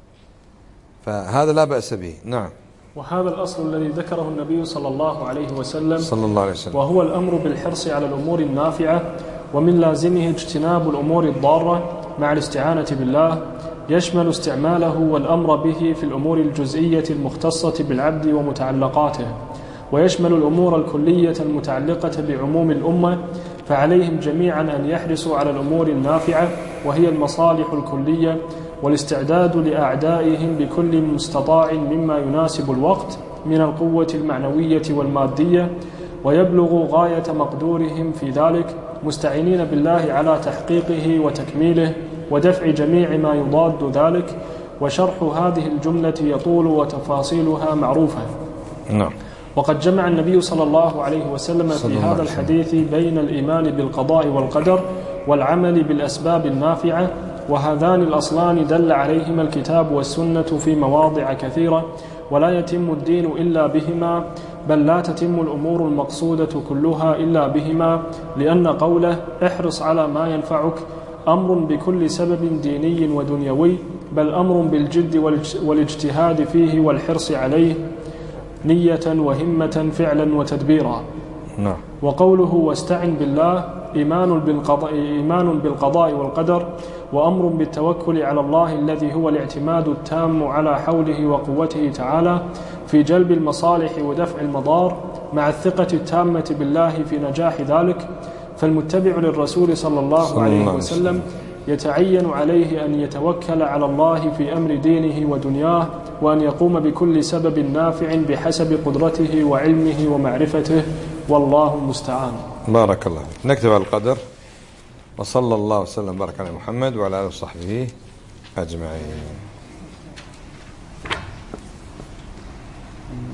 [SPEAKER 1] فهذا لا بأس به. نعم.
[SPEAKER 2] وهذا الأصل الذي ذكره النبي صلى الله عليه وسلم، وهو الأمر بالحرص على الأمور النافعة، ومن لازمه اجتناب الأمور الضارة مع الاستعانة بالله، يشمل استعماله والأمر به في الأمور الجزئية المختصة بالعبد ومتعلقاته، ويشمل الأمور الكلية المتعلقة بعموم الأمة، فعليهم جميعا أن يحرصوا على الأمور النافعة وهي المصالح الكلية، والاستعداد لأعدائهم بكل مستطاع مما يناسب الوقت من القوة المعنوية والمادية، ويبلغ غاية مقدورهم في ذلك، مستعينين بالله على تحقيقه وتكميله ودفع جميع ما يضاد ذلك. وشرح هذه الجملة يطول وتفاصيلها معروفة.
[SPEAKER 1] نعم.
[SPEAKER 2] وقد جمع النبي صلى الله عليه وسلم في هذا الحديث بين الإيمان بالقضاء والقدر والعمل بالأسباب النافعة، وهذان الأصلان دل عليهما الكتاب والسنة في مواضع كثيرة، ولا يتم الدين إلا بهما، بل لا تتم الأمور المقصودة كلها إلا بهما، لأن قوله احرص على ما ينفعك أمر بكل سبب ديني ودنيوي، بل أمر بالجد والاجتهاد فيه والحرص عليه نية وهمة فعلا وتدبيرا.
[SPEAKER 1] نعم.
[SPEAKER 2] وقوله واستعن بالله إيمان بالقضاء والقدر، وأمر بالتوكل على الله الذي هو الاعتماد التام على حوله وقوته تعالى في جلب المصالح ودفع المضار، مع الثقة التامة بالله في نجاح ذلك. فالمتبع للرسول صلى الله عليه وسلم يتعين عليه أن يتوكل على الله في أمر دينه ودنياه، وأن يقوم بكل سبب نافع بحسب قدرته وعلمه ومعرفته، والله المستعان.
[SPEAKER 1] بارك الله. نكتب على القدر، وصلى الله وسلم بارك على محمد وعلى آله وصحبه أجمعين.